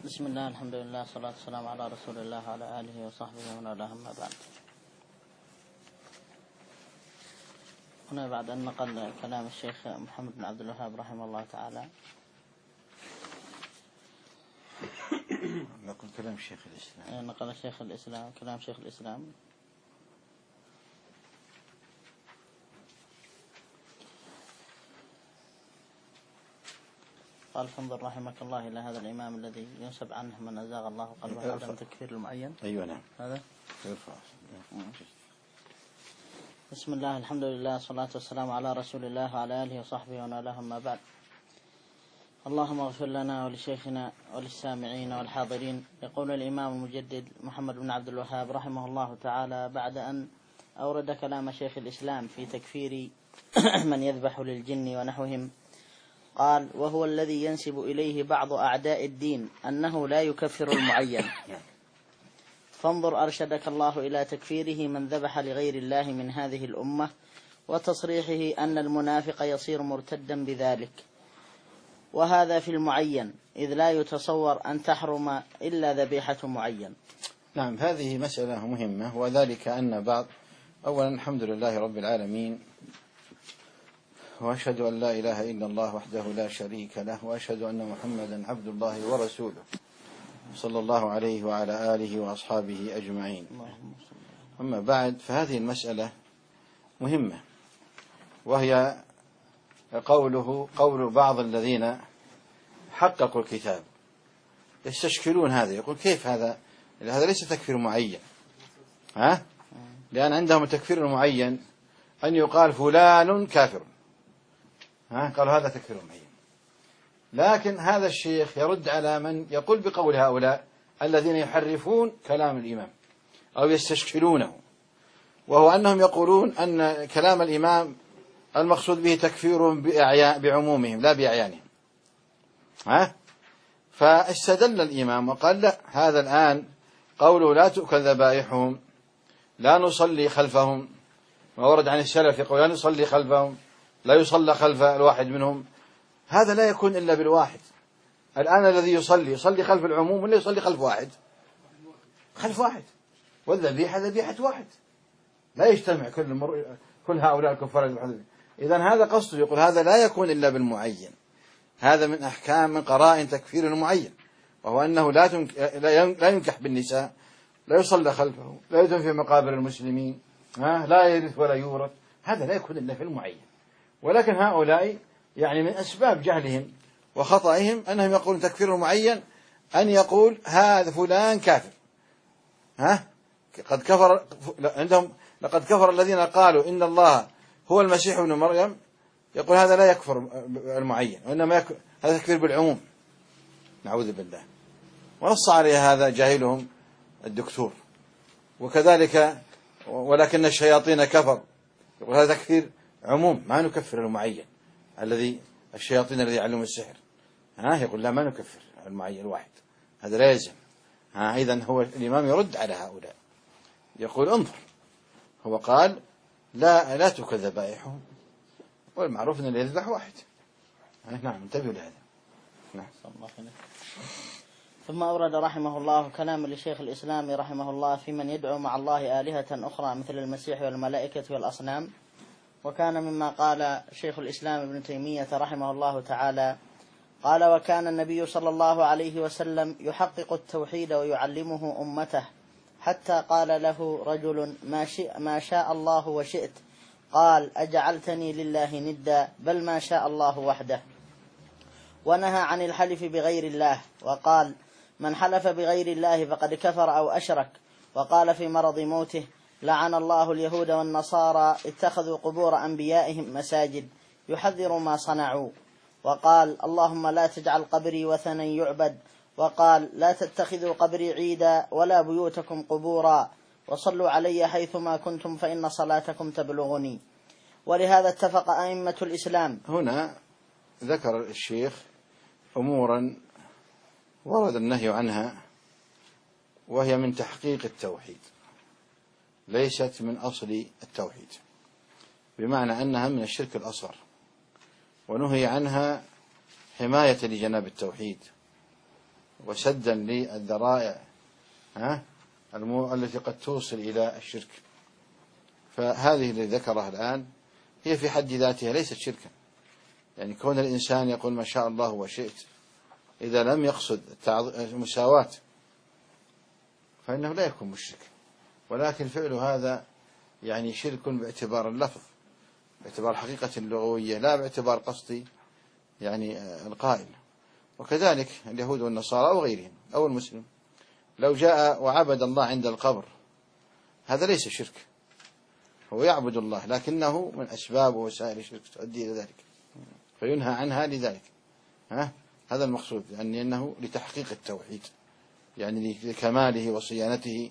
بسم الله، الحمد لله، والصلاة والسلام على رسول الله وعلى آله وصحبه ومن والاه، أما بعد. هنا بعد أن نقل كلام الشيخ محمد بن عبد الوهاب رحمه الله تعالى، نقل كلام شيخ الإسلام، نقل شيخ الإسلام كلام شيخ الإسلام. قال: فانظر رحمك الله إلى هذا الإمام الذي ينسب عنه من أزاغ الله قلبه عدم تكفير المعين. أيوة نعم. هذا يرفع. بسم الله، الحمد لله، والصلاة والسلام على رسول الله وعلى آله وصحبه ومن والاه، أما بعد. اللهم اغفر لنا ولشيخنا وللسامعين والحاضرين. يقول الإمام المجدد محمد بن عبد الوهاب رحمه الله تعالى بعد أن أورد كلام شيخ الإسلام في تكفير من يذبح للجن ونحوهم، قال: وهو الذي ينسب إليه بعض أعداء الدين أنه لا يكفر المعين. فانظر أرشدك الله إلى تكفيره من ذبح لغير الله من هذه الأمة، وتصريحه أن المنافق يصير مرتدا بذلك، وهذا في المعين، إذ لا يتصور أن تحرم إلا ذبيحة معين. نعم، هذه مسألة مهمة، وذلك أن بعض أولا الحمد لله رب العالمين، وأشهد أن لا إله إلا الله وحده لا شريك له، وأشهد أن محمدا عبد الله ورسوله صلى الله عليه وعلى آله وأصحابه أجمعين. أما بعد، فهذه المسألة مهمة، وهي قول بعض الذين حققوا الكتاب يستشكلون هذا، يقول: كيف هذا ليس تكفير معين، لأن عندهم التكفير المعين أن يقال فلان كافر، قالوا هذا تكفير معين. لكن هذا الشيخ يرد على من يقول بقول هؤلاء الذين يحرفون كلام الإمام أو يستشكلونه، وهو أنهم يقولون أن كلام الإمام المقصود به تكفير بعمومهم لا بأعيانهم. فاستدل الإمام وقال: لا، هذا الآن قوله لا تؤكل ذبائحهم، لا نصلي خلفهم، ما ورد عن السلف يقول لا نصلي خلفهم، لا يصلى خلف الواحد منهم، هذا لا يكون إلا بالواحد. الآن الذي يصلي خلف العموم ولا يصلي خلف واحد؟ خلف واحد، والذبيحة ذبيحة واحد، لا يجتمع كل هؤلاء الكفار. إذن هذا قصده، يقول هذا لا يكون إلا بالمعين، هذا من أحكام من قرائن تكفير المعين، وهو أنه لا ينكح بالنساء، لا يصلى خلفه، لا يدفن في مقابر المسلمين، لا يرث ولا يورث، هذا لا يكون إلا في المعين. ولكن هؤلاء يعني من أسباب جهلهم وخطئهم أنهم يقولون تكفير المعين أن يقول هذا فلان كافر، قد كفر عندهم، لقد كفر الذين قالوا إن الله هو المسيح ابن مريم، يقول هذا لا يكفر المعين، وإنما هذا تكفير بالعموم، نعوذ بالله. ونص عليه هذا جاهلهم الدكتور. وكذلك ولكن الشياطين كفر، يقول هذا تكفير عموم، ما نكفر المعين الذي الشياطين الذي يعلم السحر، يقول لا، ما نكفر المعين الواحد، هذا لا يلزم. إذن هو الإمام يرد على هؤلاء، يقول: انظر، هو قال لا تؤكل ذبائحهم، والمعروف أن اللي يذبح واحد. نعم، انتبهوا لهذا. نعم. ثم أورد رحمه الله كلام لشيخ الإسلام رحمه الله في من يدعو مع الله آلهة أخرى مثل المسيح والملائكة والأصنام. وكان مما قال شيخ الإسلام ابن تيمية رحمه الله تعالى، قال: وكان النبي صلى الله عليه وسلم يحقق التوحيد ويعلمه أمته، حتى قال له رجل: ما شاء الله وشئت، قال: أجعلتني لله ندا، بل ما شاء الله وحده. ونهى عن الحلف بغير الله، وقال: من حلف بغير الله فقد كفر أو أشرك. وقال في مرض موته: لعن الله اليهود والنصارى اتخذوا قبور أنبيائهم مساجد، يحذر ما صنعوا. وقال: اللهم لا تجعل قبري وثنا يعبد. وقال: لا تتخذوا قبري عيدا ولا بيوتكم قبورا، وصلوا علي حيثما كنتم فإن صلاتكم تبلغني. ولهذا اتفق أئمة الإسلام. هنا ذكر الشيخ أمورا ورد النهي عنها، وهي من تحقيق التوحيد، ليست من أصل التوحيد، بمعنى أنها من الشرك الأصغر، ونهي عنها حماية لجناب التوحيد وسدا للذرائع التي قد توصل إلى الشرك. فهذه التي ذكرها الآن هي في حد ذاتها ليست شركا، يعني كون الإنسان يقول ما شاء الله وشئت إذا لم يقصد المساواة فإنه لا يكون مشرك، ولكن فعل هذا يعني شرك باعتبار اللفظ، باعتبار الحقيقة اللغوية، لا باعتبار قصد يعني القائل. وكذلك اليهود والنصارى أو غيرهم أو المسلم لو جاء وعبد الله عند القبر هذا ليس شرك، هو يعبد الله لكنه من أسباب ووسائل الشرك تؤدي إلى ذلك فينهى عنها لذلك. هذا المقصود، لأنه لتحقيق التوحيد، يعني لكماله وصيانته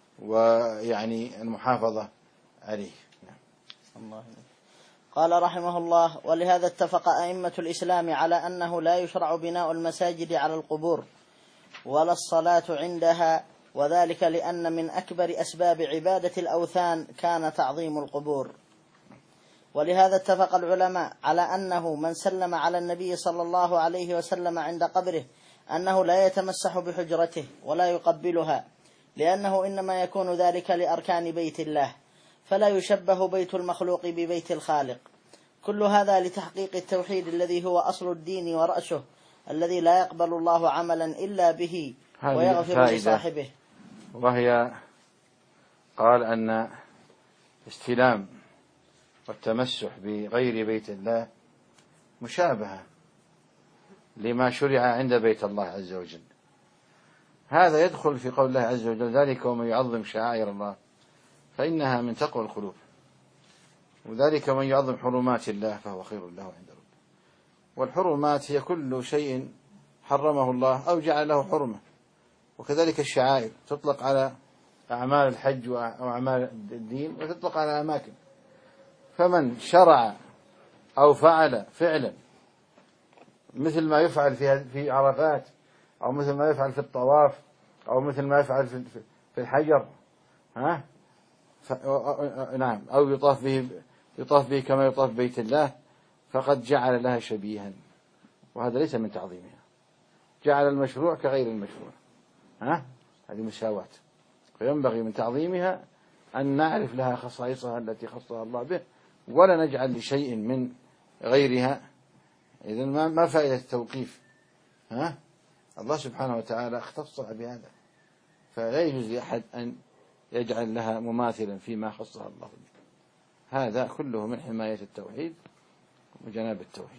ويعني المحافظة عليه. الله. قال رحمه الله: ولهذا اتفق أئمة الإسلام على أنه لا يشرع بناء المساجد على القبور ولا الصلاة عندها، وذلك لأن من أكبر أسباب عبادة الأوثان كان تعظيم القبور. ولهذا اتفق العلماء على أنه من سلم على النبي صلى الله عليه وسلم عند قبره أنه لا يتمسح بحجرته ولا يقبلها، لأنه إنما يكون ذلك لأركان بيت الله، فلا يشبه بيت المخلوق ببيت الخالق. كل هذا لتحقيق التوحيد الذي هو أصل الدين ورأسه، الذي لا يقبل الله عملا إلا به ويغفر لصاحبه. وهي قال أن استلام والتمسح بغير بيت الله مشابهة لما شرع عند بيت الله عز وجل. هذا يدخل في قول الله عز وجل: ذلك ومن يعظم شعائر الله فإنها من تقوى القلوب، وذلك من يعظم حرمات الله فهو خير له عند ربه. والحرمات هي كل شيء حرمه الله أو جعل له حرمة، وكذلك الشعائر تطلق على أعمال الحج وأعمال الدين، وتطلق على أماكن. فمن شرع أو فعل فعلا مثل ما يفعل في عرفات، أو مثل ما يفعل في الطواف، أو مثل ما يفعل في الحجر، نعم، أو يطاف به كما يطاف بيت الله، فقد جعل لها شبيها، وهذا ليس من تعظيمها. جعل المشروع كغير المشروع، هذه مساواة. فينبغي من تعظيمها أن نعرف لها خصائصها التي خصها الله به، ولا نجعل لشيء من غيرها. إذن ما فائدة التوقيف؟ الله سبحانه وتعالى اختصها بهذا، فلا يجوز لأحد أن يجعل لها مماثلا فيما خصها الله به. هذا كله من حماية التوحيد وجناب التوحيد.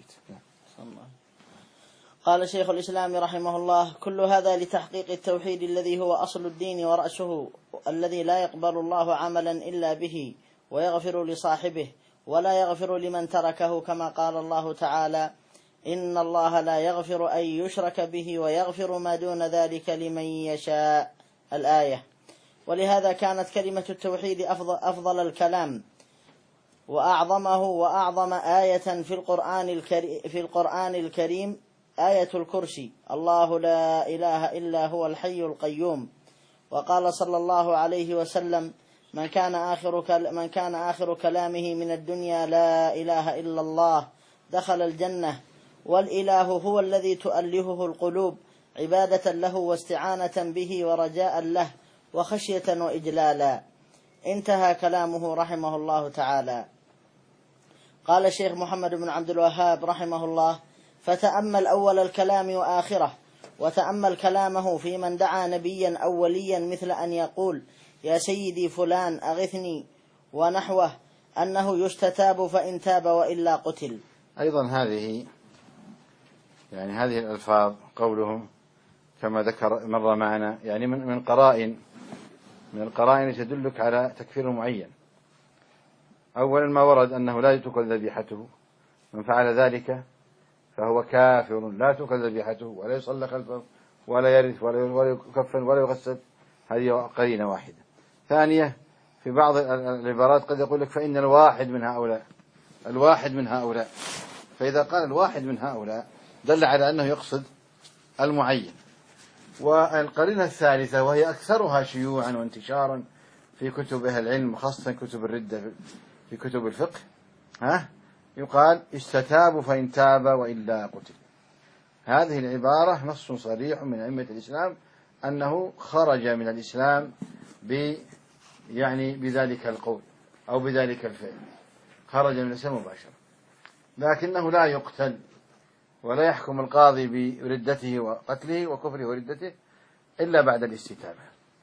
قال شيخ الإسلام رحمه الله: كل هذا لتحقيق التوحيد الذي هو أصل الدين ورأسه، الذي لا يقبل الله عملا إلا به ويغفر لصاحبه ولا يغفر لمن تركه، كما قال الله تعالى: إن الله لا يغفر أن يشرك به ويغفر ما دون ذلك لمن يشاء. الآية. ولهذا كانت كلمة التوحيد أفضل الكلام وأعظمه، وأعظم آية في القرآن الكريم آية الكرسي: الله لا إله إلا هو الحي القيوم. وقال صلى الله عليه وسلم: من كان آخر كلامه من الدنيا لا إله إلا الله دخل الجنة. والإله هو الذي تؤلهه القلوب عبادة له واستعانة به ورجاء له وخشية وإجلالا. انتهى كلامه رحمه الله تعالى. قال الشيخ محمد بن عبد الوهاب رحمه الله: فتأمل أول الكلام وآخره، وتأمل كلامه في من دعا نبيا أو وليا، مثل أن يقول: يا سيدي فلان أغثني، ونحوه، أنه يستتاب فإن تاب وإلا قتل. أيضا هذه الألفاظ قولهم كما ذكر مرة معنا، يعني من القرائن تدلك على تكفير معين. أولا ما ورد أنه لا تؤكل ذبيحته، من فعل ذلك فهو كافر، لا تؤكل ذبيحته ولا يصلى خلفه ولا يرث ولا يكفن ولا يغسل. هذه قرينة واحدة. ثانية، في بعض العبارات قد يقول لك: فإن الواحد من هؤلاء. فإذا قال الواحد من هؤلاء دل على أنه يقصد المعين. والقرينة الثالثة، وهي أكثرها شيوعا وانتشارا في كتب أهل العلم، خاصة كتب الردة في كتب الفقه، يقال: استتاب فإن تاب وإلا قتل. هذه العبارة نص صريح من أئمة الإسلام أنه خرج من الإسلام بذلك القول أو بذلك الفعل، خرج من الإسلام مباشرة، لكنه لا يقتل ولا يحكم القاضي بردته وقتله وكفره وردته إلا بعد الاستتابة.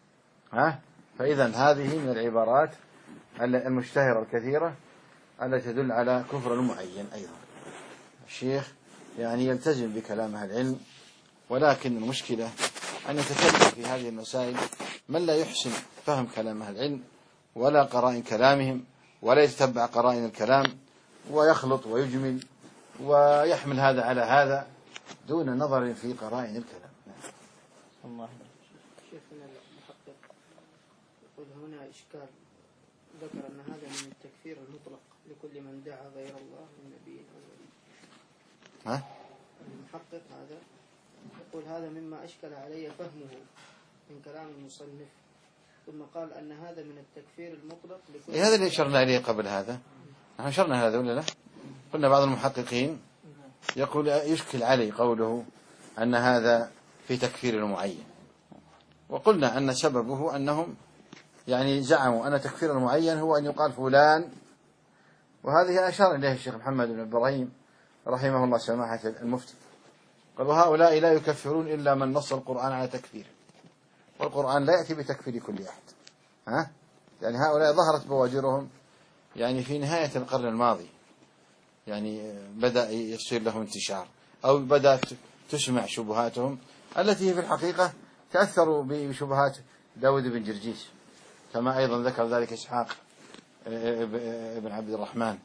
فإذا هذه من العبارات المشتهرة الكثيرة التي تدل على كفر المعين. أيضا الشيخ يلتزم بكلام أهل العلم، ولكن المشكلة أن يتكلم في هذه المسائل من لا يحسن فهم كلام أهل العلم ولا قرائن كلامهم ولا يتبع قرائن الكلام، ويخلط ويجمل ويحمل هذا على هذا دون نظر في قرائن الكلام. الله. شيخنا المحقق يقول هنا إشكال، ذكر أن هذا من التكفير المطلق لكل من دعا غير الله من نبي أو ولي. المحقق هذا يقول هذا مما أشكل علي فهمه من كلام المصنف، ثم قال أن هذا من التكفير المطلق لكل هذا اللي أشرنا إليه قبل هذا، نحن أشرنا هذا ولا لا؟ قلنا بعض المحققين يقول يشكل علي قوله أن هذا في تكفير المعين، وقلنا أن سببه أنهم زعموا أن تكفير المعين هو أن يقال فلان، وهذه أشار إليه الشيخ محمد بن إبراهيم رحمه الله سماحة المفتي، قال وهؤلاء لا يكفرون إلا من نص القرآن على تكفيره، والقرآن لا يأتي بتكفير كل أحد. هؤلاء ظهرت بواجرهم في نهاية القرن الماضي، بدأ يصير لهم انتشار، أو بدأت تسمع شبهاتهم التي في الحقيقة تأثروا بشبهات داود بن جرجيس، كما أيضا ذكر ذلك إسحاق ابن عبد الرحمن.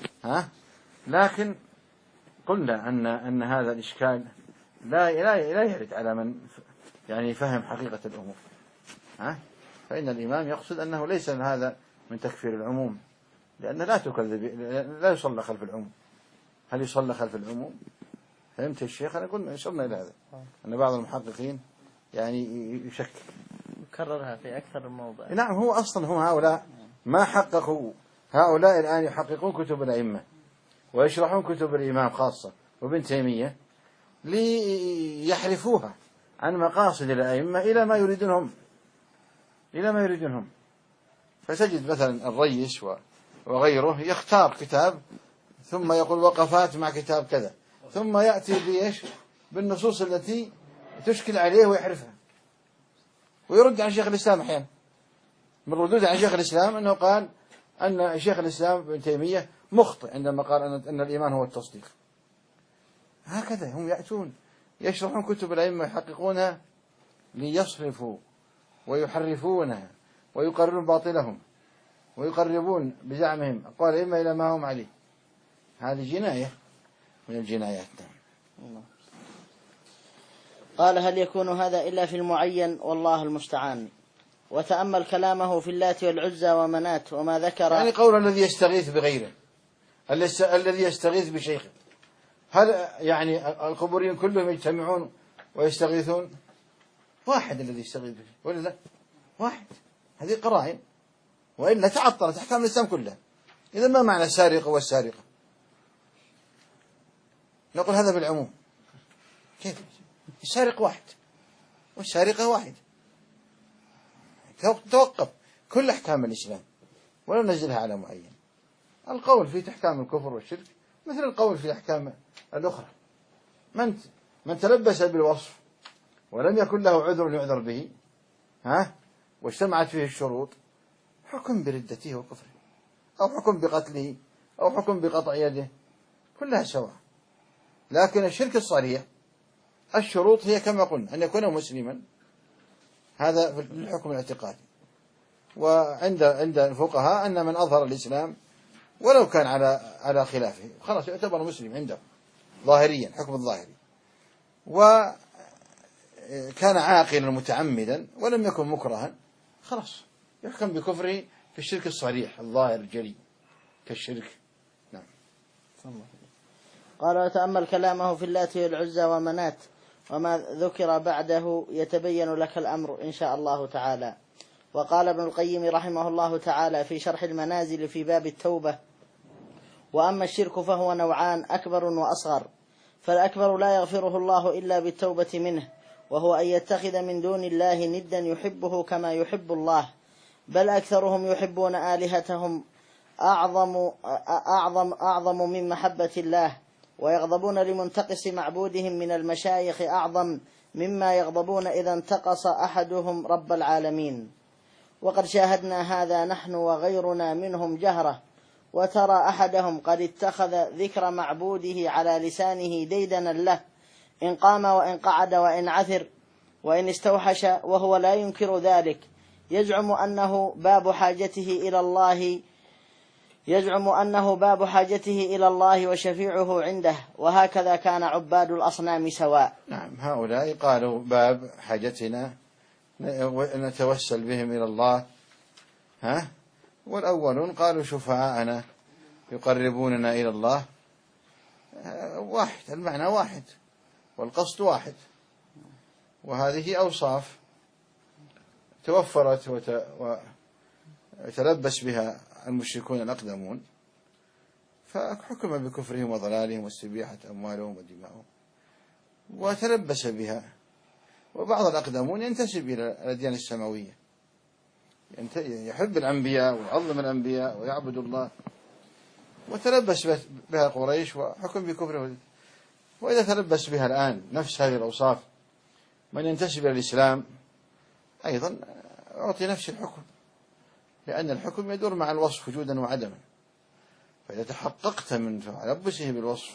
لكن قلنا أن هذا الإشكال لا يرد على من فهم حقيقة الأمور. فإن الإمام يقصد أنه ليس هذا من تكفير العموم، لأن لا يصلى خلف العموم. هل يصلى خلف العموم؟ فهمت الشيخ؟ أنا قلنا أشرنا إلى هذا أن بعض المحققين يشكل يكررها في أكثر من موضع. نعم، هو أصلا هم هؤلاء ما حققوا، هؤلاء الآن يحققون كتب الأئمة ويشرحون كتب الإمام خاصة وابن تيمية ليحرفوها عن مقاصد الأئمة إلى ما يريدونهم. فتجد مثلا الريس وغيره يختار كتاب ثم يقول وقفات مع كتاب كذا، ثم يأتي بالنصوص التي تشكل عليه ويحرفها، ويرد عن شيخ الإسلام أحيانا. من ردود عن شيخ الإسلام أنه قال أن شيخ الإسلام ابن تيمية مخطئ عندما قال أن الإيمان هو التصديق. هكذا هم يأتون يشرحون كتب الأئمة يحققونها ليصرفوا ويحرفونها ويقررون باطلهم ويقربون بزعمهم أقوال الأئمة إلى ما هم عليه. هذه جناية من الجنايات. قال هل يكون هذا إلا في المعين؟ والله المستعان. وتأمل كلامه في اللات والعزى ومنات وما ذكر، قول الذي يستغيث بغيره، الذي يستغيث بشيخه، هل القبوريين كلهم يجتمعون ويستغيثون؟ واحد الذي يستغيث به ولا لا؟ واحد. هذه قرائن، وإلا تعطلت أحكام الإسلام كلها. إذا ما معنى السارق والسارقة؟ نقول هذا بالعموم. كيف؟ السارق واحد والسارقة واحد. توقف كل أحكام الإسلام ولا ننزلها على معين. القول في أحكام الكفر والشرك مثل القول في الأحكام الأخرى. من تلبس بالوصف ولم يكن له عذر يعذر به واجتمعت فيه الشروط، حكم بردته وكفره، أو حكم بقتله، أو حكم بقطع يده، كلها سواء. لكن الشرك الصريح الشروط هي كما قلنا أن يكون مسلما، هذا في الحكم الاعتقادي. وعند الفقهاء أن من أظهر الإسلام ولو كان على خلافه خلاص يعتبر مسلم عنده ظاهريا، حكم الظاهري. وكان عاقلا متعمدا ولم يكن مكرها، خلاص يحكم بكفره في الشرك الصريح الظاهر الجلي كالشرك. نعم. قال وتأمل كلامه في اللات والعزى ومنات وما ذكر بعده يتبين لك الأمر إن شاء الله تعالى. وقال ابن القيم رحمه الله تعالى في شرح المنازل في باب التوبة: وأما الشرك فهو نوعان، أكبر وأصغر. فالأكبر لا يغفره الله إلا بالتوبة منه، وهو أن يتخذ من دون الله ندا يحبه كما يحب الله، بل أكثرهم يحبون آلهتهم أعظم من محبة الله، ويغضبون لمنتقص معبودهم من المشايخ أعظم مما يغضبون إذا انتقص أحدهم رب العالمين. وقد شاهدنا هذا نحن وغيرنا منهم جهرة، وترى أحدهم قد اتخذ ذكر معبوده على لسانه ديدنا له، إن قام وإن قعد وإن عثر وإن استوحش، وهو لا ينكر ذلك، يزعم أنه باب حاجته إلى الله وشفيعه عنده. وهكذا كان عباد الأصنام سواء. نعم، هؤلاء قالوا باب حاجتنا نتوسل بهم إلى الله، والأولون قالوا شفعاءنا يقربوننا إلى الله. واحد، المعنى واحد والقصد واحد، وهذه أوصاف توفرت وتلبس بها المشركون الأقدمون، فحكم بكفرهم وضلالهم واستبيحة أموالهم ودماؤهم، وتلبس بها. وبعض الأقدمون ينتسب إلى الأديان السماوية، يحب الأنبياء ويعظم الأنبياء ويعبد الله، وتلبس بها قريش وحكم بكفره. وإذا تلبس بها الآن نفس هذه الأوصاف من ينتسب إلى الإسلام أيضا أعطي نفس الحكم، لأن الحكم يدور مع الوصف وجودا وعدما. فإذا تحققت من تلبسه بالوصف،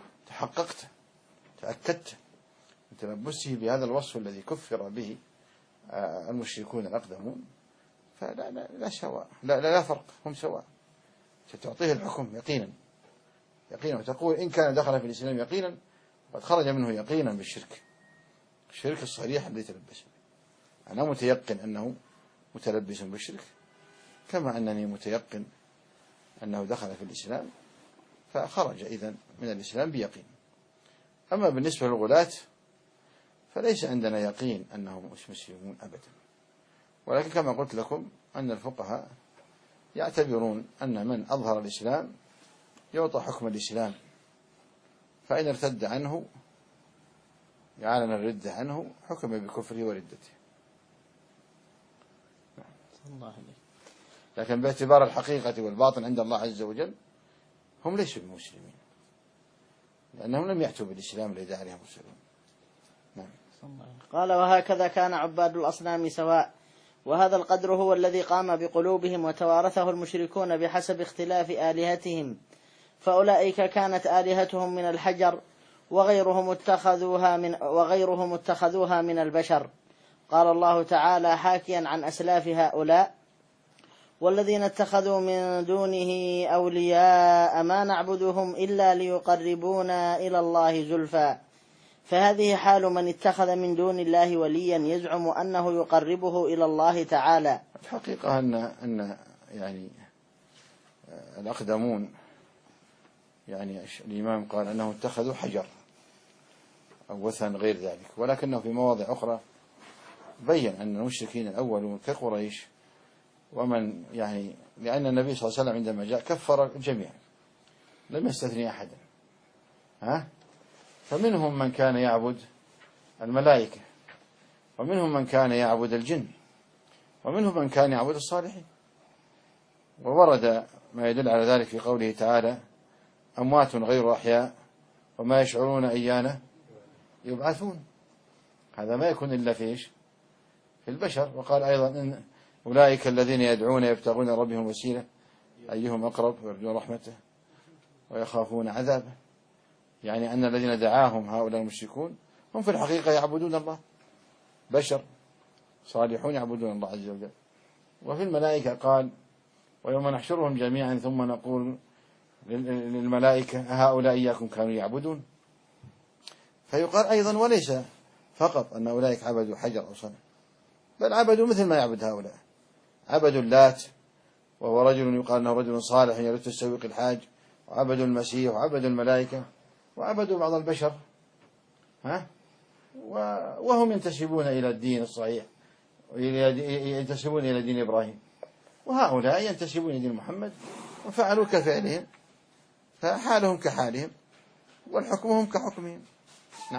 تأكدت من تلبسه بهذا الوصف الذي كفر به المشركون الأقدمون، فلا سواء، لا فرق، هم سواء. ستعطيه الحكم يقينا وتقول إن كان دخل في الإسلام يقينا قد خرج منه يقينا بالشرك، الشرك الصريح الذي تلبس به. أنا متيقن أنه متلبس بالشرك، كما أنني متيقن أنه دخل في الإسلام فخرج إذن من الإسلام بيقين. أما بالنسبة للغلاة فليس عندنا يقين أنهم مسلمون أبدا، ولكن كما قلت لكم أن الفقهاء يعتبرون أن من أظهر الإسلام يعطى حكم الإسلام، فإن ارتد عنه يعلن الردة عنه حكم بكفره وردته. لكن باعتبار الحقيقة والباطن عند الله عز وجل هم ليسوا بمسلمين، لأنهم لم يأتوا بالإسلام الذي دعا عليهم المرسلون. نعم. قال وهكذا كان عباد الأصنام سواء، وهذا القدر هو الذي قام بقلوبهم وتوارثه المشركون بحسب اختلاف آلهتهم، فأولئك كانت آلهتهم من الحجر وغيرهم اتخذوها من البشر. قال الله تعالى حاكيا عن أسلاف هؤلاء: والذين اتخذوا من دونه أولياء ما نعبدهم إلا ليقربونا إلى الله زلفى. فهذه حال من اتخذ من دون الله وليا يزعم أنه يقربه إلى الله تعالى. الحقيقة أن يعني الأقدمون، يعني الإمام قال أنه اتخذوا حجر أو وثن غير ذلك، ولكنه في مواضع أخرى بين أن المشركين الأولون كقريش ومن يعني، لأن النبي صلى الله عليه وسلم عندما جاء كفر الجميع لم يستثني أحدا، فمنهم من كان يعبد الملائكة، ومنهم من كان يعبد الجن، ومنهم من كان يعبد الصالحين. وورد ما يدل على ذلك في قوله تعالى: أموات غير أحياء وما يشعرون أيان يبعثون. هذا ما يكون إلا في البشر. وقال أيضا: إن أولئك الذين يدعون يبتغون ربهم وسيلة أيهم أقرب ويرجون رحمته ويخافون عذابه. يعني أن الذين دعاهم هؤلاء المشركون هم في الحقيقة يعبدون الله، بشر صالحون يعبدون الله عز وجل. وفي الملائكة قال: ويوم نحشرهم جميعا ثم نقول للملائكة أهؤلاء إياكم كانوا يعبدون. فيقال أيضا: وليس فقط أن أولئك عبدوا حجر أو صنم، بل عبدوا مثل ما يعبد هؤلاء، عبدوا اللات وهو رجل يقال أنه رجل صالح يرث السويق الحاج، وعبدوا المسيح، وعبدوا الملائكة، وعبدوا بعض البشر، وهم ينتسبون إلى الدين الصحيح، ينتسبون إلى دين إبراهيم، وهؤلاء ينتسبون إلى دين محمد وفعلوا كفعلهم، فحالهم كحالهم. والحكمهم كحكمهم. نعم.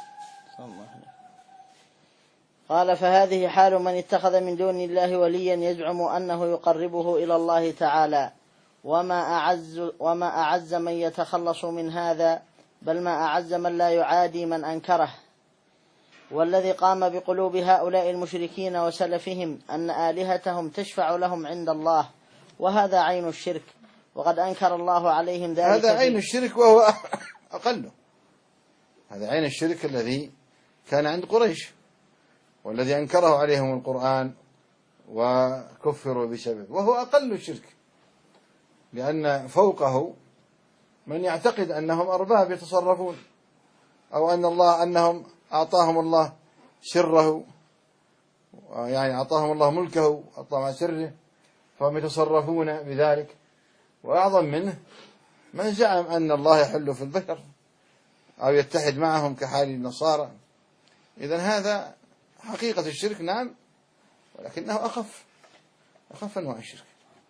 قال فهذه حال من اتخذ من دون الله وليا يزعم أنه يقربه إلى الله تعالى، وما أعز من يتخلص من هذا، بل ما أعز من لا يعادي من أنكره. والذي قام بقلوب هؤلاء المشركين وسلفهم أن آلهتهم تشفع لهم عند الله، وهذا عين الشرك، وقد أنكر الله عليهم ذلك. هذا عين الشرك وهو أقله. هذا عين الشرك الذي كان عند قريش، والذي أنكره عليهم القرآن وكفروا بسببه، وهو أقل الشرك، لأن فوقه من يعتقد أنهم أرباب يتصرفون، أو أنهم أعطاهم الله سره، يعني أعطاهم الله ملكه، أعطاهم سره، فهم يتصرفون بذلك. وأعظم منه من زعم أن الله يحل في البشر أو يتحد معهم كحال النصارى. إذن هذا حقيقة الشرك، نعم، ولكنه أخف أنواع الشرك.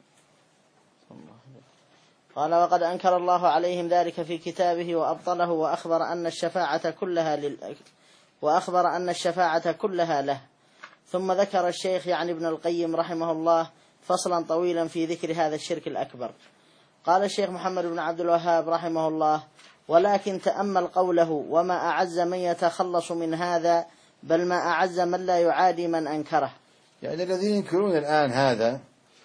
قال وقد أنكر الله عليهم ذلك في كتابه وأبطله، وأخبر أن الشفاعة كلها له. ثم ذكر الشيخ يعني ابن القيم رحمه الله فصلا طويلا في ذكر هذا الشرك الأكبر. قال الشيخ محمد بن عبد الوهاب رحمه الله: ولكن تأمل قوله: وما أعز من يتخلص من هذا، بل ما أعز من لا يعادي من أنكره. يعني الذين ينكرون الآن هذا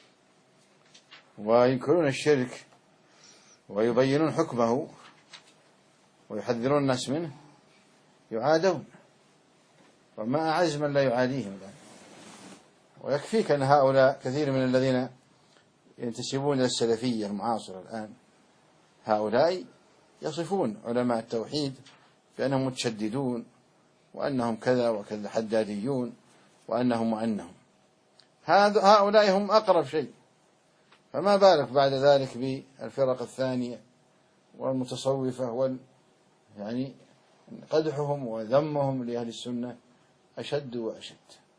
وينكرون الشرك ويبينون حكمه ويحذرون الناس منه يعادون، وما أعز من لا يعاديهم الآن. ويكفيك أن هؤلاء كثير من الذين ينتسبون إلى السلفية المعاصرة الآن، هؤلاء يصفون علماء التوحيد بأنهم متشددون، وأنهم كذا وكذا، حداديون، وأنهم هؤلاء هم أقرب شيء. فما بالك بعد ذلك بالفرق الثانية والمتصوفة يعني قدحهم وذمهم لأهل السنة أشد وأشد.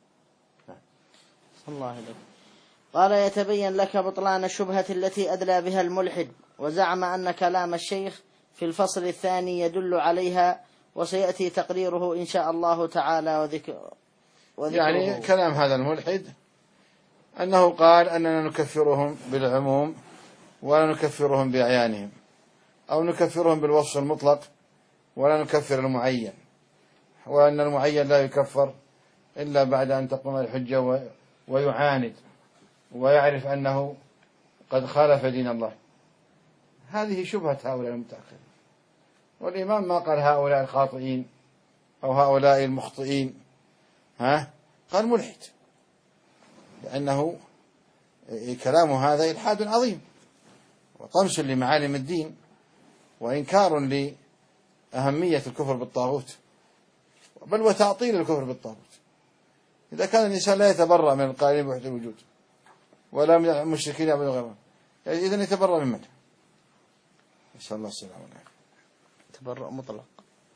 الله عليك. قال: يتبين لك بطلان الشبهة التي أدلى بها الملحد، وزعم أن كلام الشيخ في الفصل الثاني يدل عليها، وسيأتي تقريره إن شاء الله تعالى وذكره. يعني كلام هذا الملحد أنه قال أننا نكفرهم بالعموم ولا نكفرهم بأعيانهم، أو نكفرهم بالوصف المطلق ولا نكفر المعين، وأن المعين لا يكفر إلا بعد أن تقوم الحجة ويعاند ويعرف أنه قد خالف دين الله. هذه شبهة هؤلاء المتأخرين. والإمام ما قال هؤلاء الخاطئين أو هؤلاء المخطئين، قال ملحد، لأنه كلامه هذا إلحاد عظيم وطمس لمعالم الدين وإنكار لأهمية الكفر بالطاغوت، بل وتعطيل الكفر بالطاغوت. إذا كان الإنسان لا يتبرأ من القائلين بوحدة الوجود ولا من المشركين يعبدون غيرهم، يعني إذن يتبرأ من من؟ نسأل الله السلامة والعافية. تبرؤ مطلق.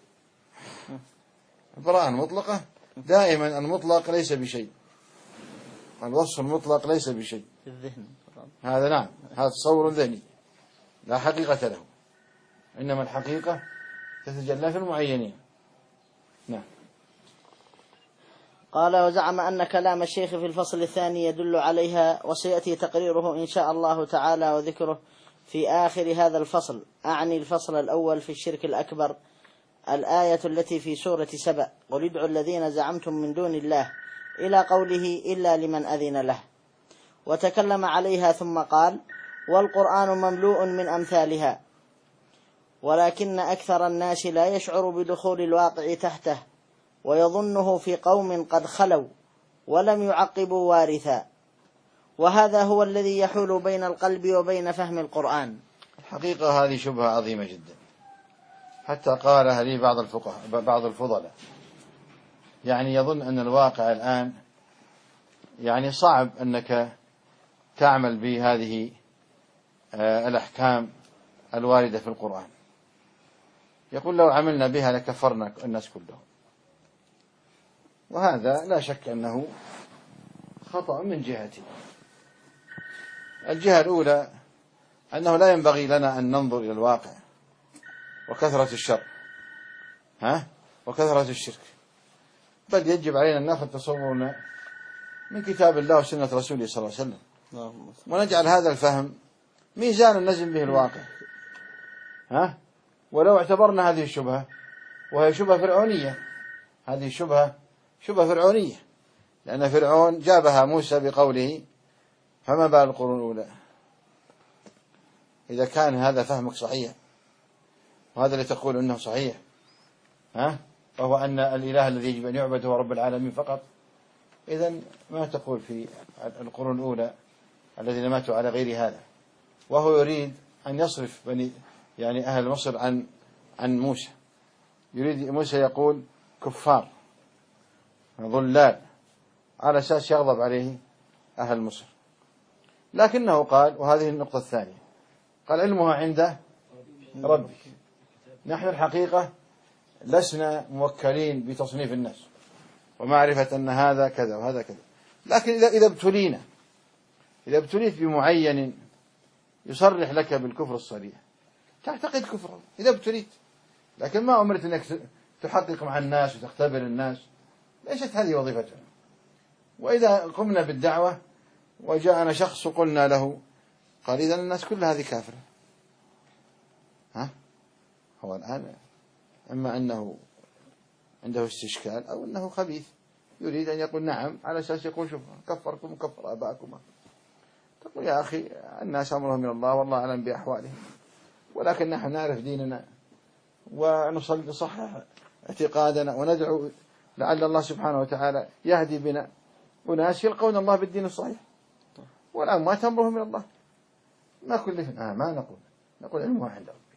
البراءة المطلقة دائما المطلق ليس بشيء، الوصف المطلق ليس بشيء في الذهن. هذا نعم، هذا تصور ذهني لا حقيقة له، إنما الحقيقة تتجلى في المعينين. نعم. قال: وزعم أن كلام الشيخ في الفصل الثاني يدل عليها، وسيأتي تقريره إن شاء الله تعالى وذكره في آخر هذا الفصل، أعني الفصل الأول في الشرك الأكبر، الآية التي في سورة سبأ: قل ادعوا الذين زعمتم من دون الله، إلى قوله: إلا لمن أذن له. وتكلم عليها ثم قال: والقرآن مملوء من أمثالها، ولكن أكثر الناس لا يشعر بدخول الواقع تحته، ويظنه في قوم قد خلوا ولم يعقبوا وارثا، وهذا هو الذي يحول بين القلب وبين فهم القرآن. الحقيقة هذه شبهة عظيمة جدا، حتى قالها لي بعض الفضلاء، يعني يظن أن الواقع الآن يعني صعب أنك تعمل بهذه الأحكام الواردة في القرآن. يقول لو عملنا بها لكفرنا الناس كلهم، وهذا لا شك أنه خطأ من جهتين. الجهة الأولى أنه لا ينبغي لنا أن ننظر إلى الواقع وكثرة الشر وكثرة الشرك، بل يجب علينا أن نأخذ تصورنا من كتاب الله وسنة رسوله صلى الله عليه وسلم، ونجعل هذا الفهم ميزان نزن به الواقع. ولو اعتبرنا هذه الشبهة، وهي شبهة فرعونية، هذه شبهة فرعونية، لأن فرعون جابها موسى بقوله فما بال القرون الأولى. إذا كان هذا فهمك صحيح، وهذا اللي تقول أنه صحيح، وهو أن الإله الذي يجب أن يعبد هو رب العالمين فقط، إذن ما تقول في القرون الأولى الذين ماتوا على غير هذا؟ وهو يريد أن يصرف يعني أهل مصر عن موسى، يريد موسى يقول كفار ضلال، على أساس يغضب عليه أهل مصر. لكنه قال، وهذه النقطة الثانية، قال علمها عنده ربي. نحن الحقيقة لسنا موكلين بتصنيف الناس ومعرفة أن هذا كذا وهذا كذا، لكن إذا ابتليت بمعين يصرح لك بالكفر الصريح تعتقد كفره إذا ابتليت، لكن ما أمرت أنك تحقق مع الناس وتختبر الناس، ليست هذه وظيفتنا. وإذا قمنا بالدعوة وجاءنا شخص وقلنا له، قال إذن الناس كل هذه كافرة، هو الآن إما أنه عنده استشكال أو أنه خبيث يريد أن يقول نعم على أساس يقول شوف كفركم وكفر آباءكم. تقول يا أخي الناس أمرهم من الله والله أعلم بأحوالهم، ولكن نحن نعرف ديننا ونصلي صح اعتقادنا وندعو لعل الله سبحانه وتعالى يهدي بنا أناس يلقون الله بالدين الصحيح، والأموات أمرهم من الله. ما كلفنا ما نقول علمها عند ربي.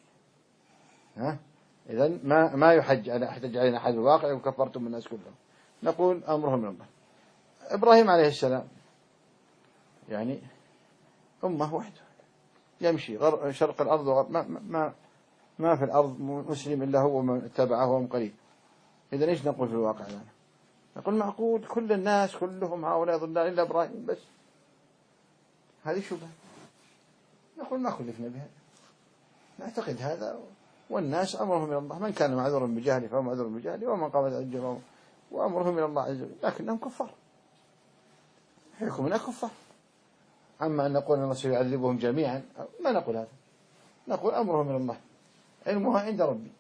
إذن ما يحج علينا أحد الواقع وكفرتم الناس كلهم، نقول أمرهم من الله. إبراهيم عليه السلام يعني أمة وحده يمشي شرق الأرض ما في الأرض مسلم إلا هو ومن اتبعه وهم قليل. إذن إيش نقول في الواقع لنا؟ نقول معقول كل الناس كلهم هؤلاء ضلال إلا إبراهيم بس؟ هذه شبهة. نقول ما كلفنا بها، نعتقد هذا، والناس أمرهم من الله، من كان معذورا بجهله فهو معذور بجهله، ومن قامت حجته وأمرهم من الله عز وجل، لكنهم كفار، حكمنا كفار. أما أن نقول الله سيعذبهم جميعا ما نقول هذا، نقول أمرهم من الله علمها عند ربي.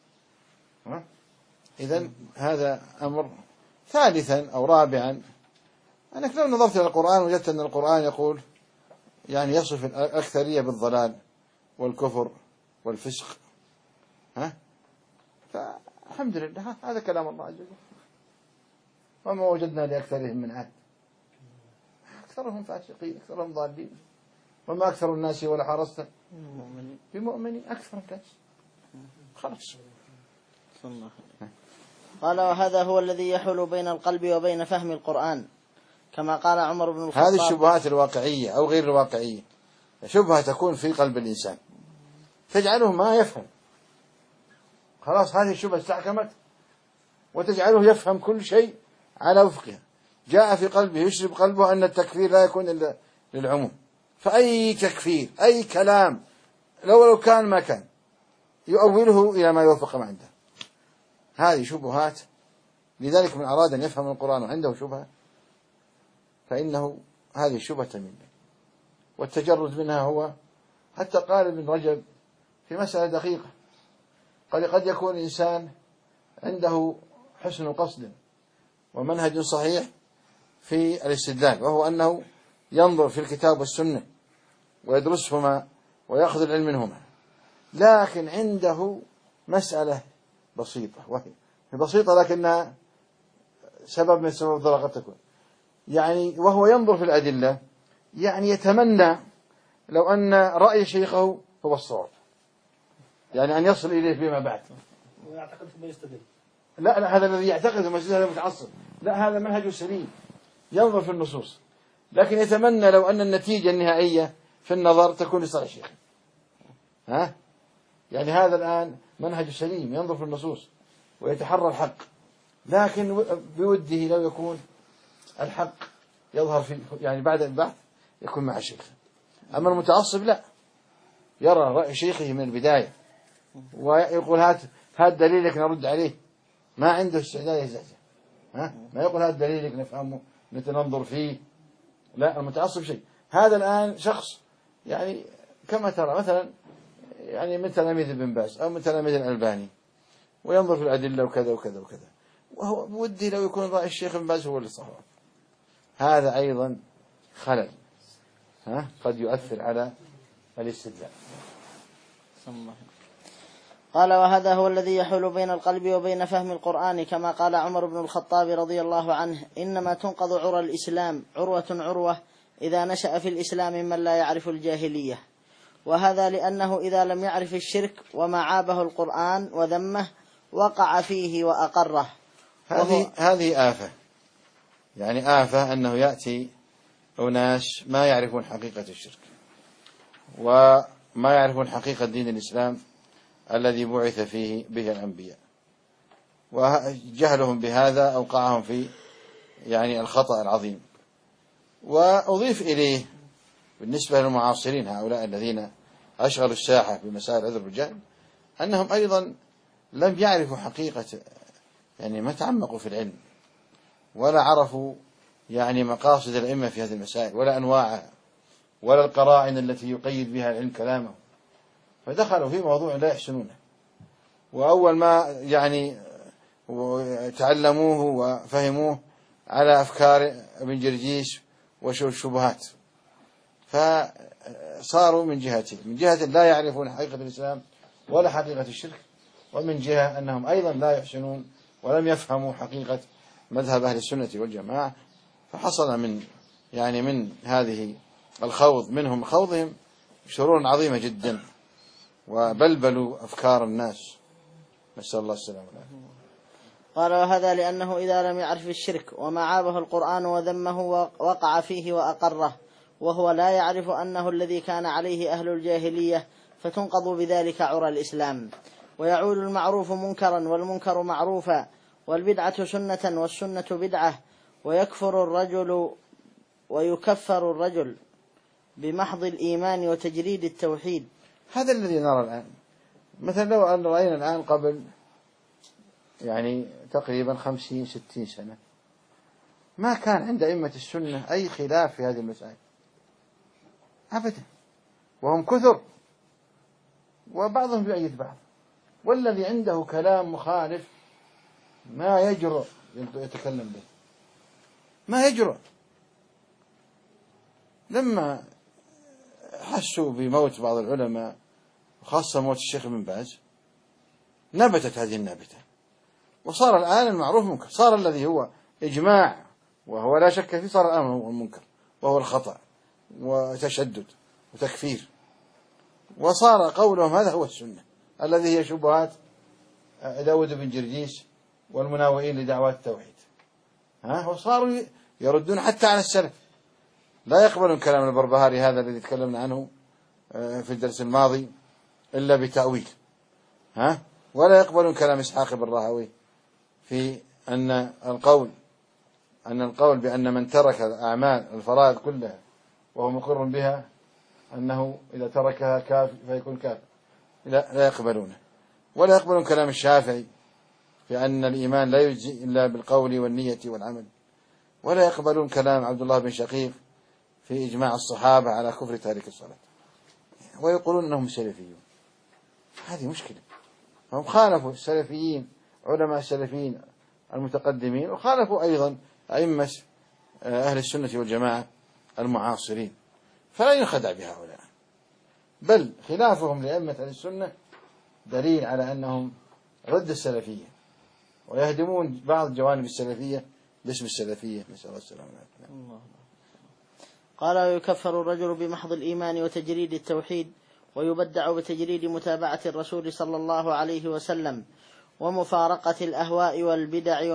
إذن هذا أمر. ثالثا أو رابعا، أنك لو نظرت إلى القرآن وجدت أن القرآن يقول يعني يصف الأكثرية بالضلال والكفر والفسق، فالحمد لله هذا كلام الله عز وجل، وما وجدنا لأكثرهم من عهد، أكثرهم فاسقين أكثرهم ضالين، وما أكثر الناس ولا حرصت بمؤمنين، أكثر الناس خلاص. قال وهذا هو الذي يحول بين القلب وبين فهم القرآن، كما قال عمر بن الخطاب. هذه الشبهات الواقعية أو غير الواقعية، شبهة تكون في قلب الإنسان تجعله ما يفهم، خلاص هذه الشبهة استحكمت وتجعله يفهم كل شيء على وفقها. جاء في قلبه يشرب قلبه أن التكفير لا يكون إلا للعموم، فأي تكفير أي كلام لو كان ما كان يؤوله إلى ما يوافق ما عنده. هذه شبهات. لذلك من أراد أن يفهم القرآن وعنده شبهة فإنه هذه الشبهة منه، والتجرد منها هو، حتى قال ابن رجب في مسألة دقيقة، قد يكون الإنسان عنده حسن قصد ومنهج صحيح في الاستدلال، وهو أنه ينظر في الكتاب والسنة ويدرسهما ويأخذ العلم منهما، لكن عنده مسألة بسيطة، وهي بسيطة لكنها سبب من سبب الضلال قد تكون، يعني وهو ينظر في الأدلة، يعني يتمنى لو أن رأي شيخه هو الصواب، يعني أن يصل إليه فيما بعد، ويعتقد ثم يستدل. لا هذا الذي يعتقد هذا متعصب، لا هذا منهج سليم، ينظر في النصوص، لكن يتمنى لو أن النتيجة النهائية في النظر تكون لصالح الشيخ. يعني هذا الآن منهج سليم، ينظر في النصوص ويتحرى الحق، لكن بوده لو يكون الحق يظهر في يعني بعد البحث يكون مع الشيخ. أما المتعصب لا، يرى رأي شيخه من البداية ويقول هات دليلك نرد عليه، ما عنده استعداد يزعزع. ما يقول هات دليلك نفهمه نتنظر فيه، لا، المتعصب شيء. هذا الآن شخص يعني كما ترى مثلا يعني من تلاميذ ابن باز أو من تلاميذ الألباني، وينظر في الأدلة وكذا وكذا وكذا، وهو بودي لو يكون رأي الشيخ ابن باز هو اللي صحيح. هذا أيضا خلل قد يؤثر على الاستدلال. قال: وهذا هو الذي يحول بين القلب وبين فهم القرآن، كما قال عمر بن الخطاب رضي الله عنه: إنما تنقض عرى الإسلام عروة عروة إذا نشأ في الإسلام من لا يعرف الجاهلية. وهذا لأنه إذا لم يعرف الشرك وما عابه القرآن وذمه وقع فيه وأقره. هذه آفة، يعني آفة أنه يأتي أناس ما يعرفون حقيقة الشرك وما يعرفون حقيقة دين الإسلام الذي بعث فيه به الأنبياء، وجهلهم بهذا أوقعهم في يعني الخطأ العظيم. وأضيف إليه بالنسبة للمعاصرين هؤلاء الذين أشغلوا الساحة بمسائل عذر الرجال، أنهم أيضا لم يعرفوا حقيقة، يعني ما تعمقوا في العلم ولا عرفوا يعني مقاصد الأئمة في هذه المسائل ولا أنواعها ولا القرائن التي يقيد بها العلم كلامه، فدخلوا في موضوع لا يحسنونه. وأول ما يعني تعلموه وفهموه على أفكار ابن جرجيس والشبهات، فصاروا من جهة لا يعرفون حقيقة الإسلام ولا حقيقة الشرك، ومن جهة أنهم أيضا لا يحسنون ولم يفهموا حقيقة مذهب أهل السنة والجماعة. فحصل من هذه الخوض منهم خوضهم شرور عظيمة جدا، وبلبلوا أفكار الناس، نسأل الله السلامة والعافية. قال: وهذا لأنه إذا لم يعرف الشرك وما عابه القرآن وذمه وقع فيه وأقره، وهو لا يعرف أنه الذي كان عليه أهل الجاهلية، فتنقض بذلك عرى الإسلام، ويعود المعروف منكرا والمنكر معروفا، والبدعة سنة والسنة بدعة، ويكفر الرجل بمحض الإيمان وتجريد التوحيد. هذا الذي نرى الآن. مثلا لو أن رأينا الآن قبل يعني تقريبا 50-60 سنة ما كان عند أئمة السنة أي خلاف في هذه المسائل أبدا، وهم كثر وبعضهم يؤيد بعض، والذي عنده كلام مخالف ما يجرؤ يتكلم به، ما يجرؤ. لما حسوا بموت بعض العلماء وخاصة موت الشيخ ابن باز نبتت هذه النابتة، وصار الآن المعروف منكر، صار الذي هو إجماع وهو لا شك فيه صار الآن هو المنكر وهو الخطأ وتشدد وتكفير، وصار قولهم هذا هو السنة الذي هي شبهات داود بن جرجيس والمناوئين لدعوات التوحيد. وصاروا يردون حتى على السلف، لا يقبلون كلام البربهاري هذا الذي تكلمنا عنه في الدرس الماضي إلا بتأويل، ولا يقبلون كلام إسحاق بن راهويه في أن القول بأن من ترك الأعمال الفرائض كلها وهو مقر بها أنه إذا تركها كافر فيكون كافر، لا يقبلونه. ولا يقبلون كلام الشافعي في أن الإيمان لا يجزي إلا بالقول والنية والعمل. ولا يقبلون كلام عبد الله بن شقيق في إجماع الصحابة على كفر تارك الصلاة، ويقولون أنهم سلفيون. هذه مشكلة. هم خالفوا السلفيين علماء السلفيين المتقدمين، وخالفوا أيضا أئمة أهل السنة والجماعة المعاصرين، فلا ينخدع بهؤلاء، بل خلافهم لأئمة أهل السنة دليل على أنهم ضد السلفية ويهدمون بعض جوانب السلفية باسم السلفية، نسأل الله السلامة والعافية. قال: ويكفر الرجل بمحض الإيمان وتجريد التوحيد، ويبدع بتجريد متابعة الرسول صلى الله عليه وسلم، ومفارقة الأهواء والبدع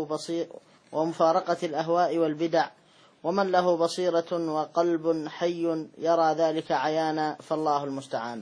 ومن له بصيرة وقلب حي يرى ذلك عيانا، فالله المستعان.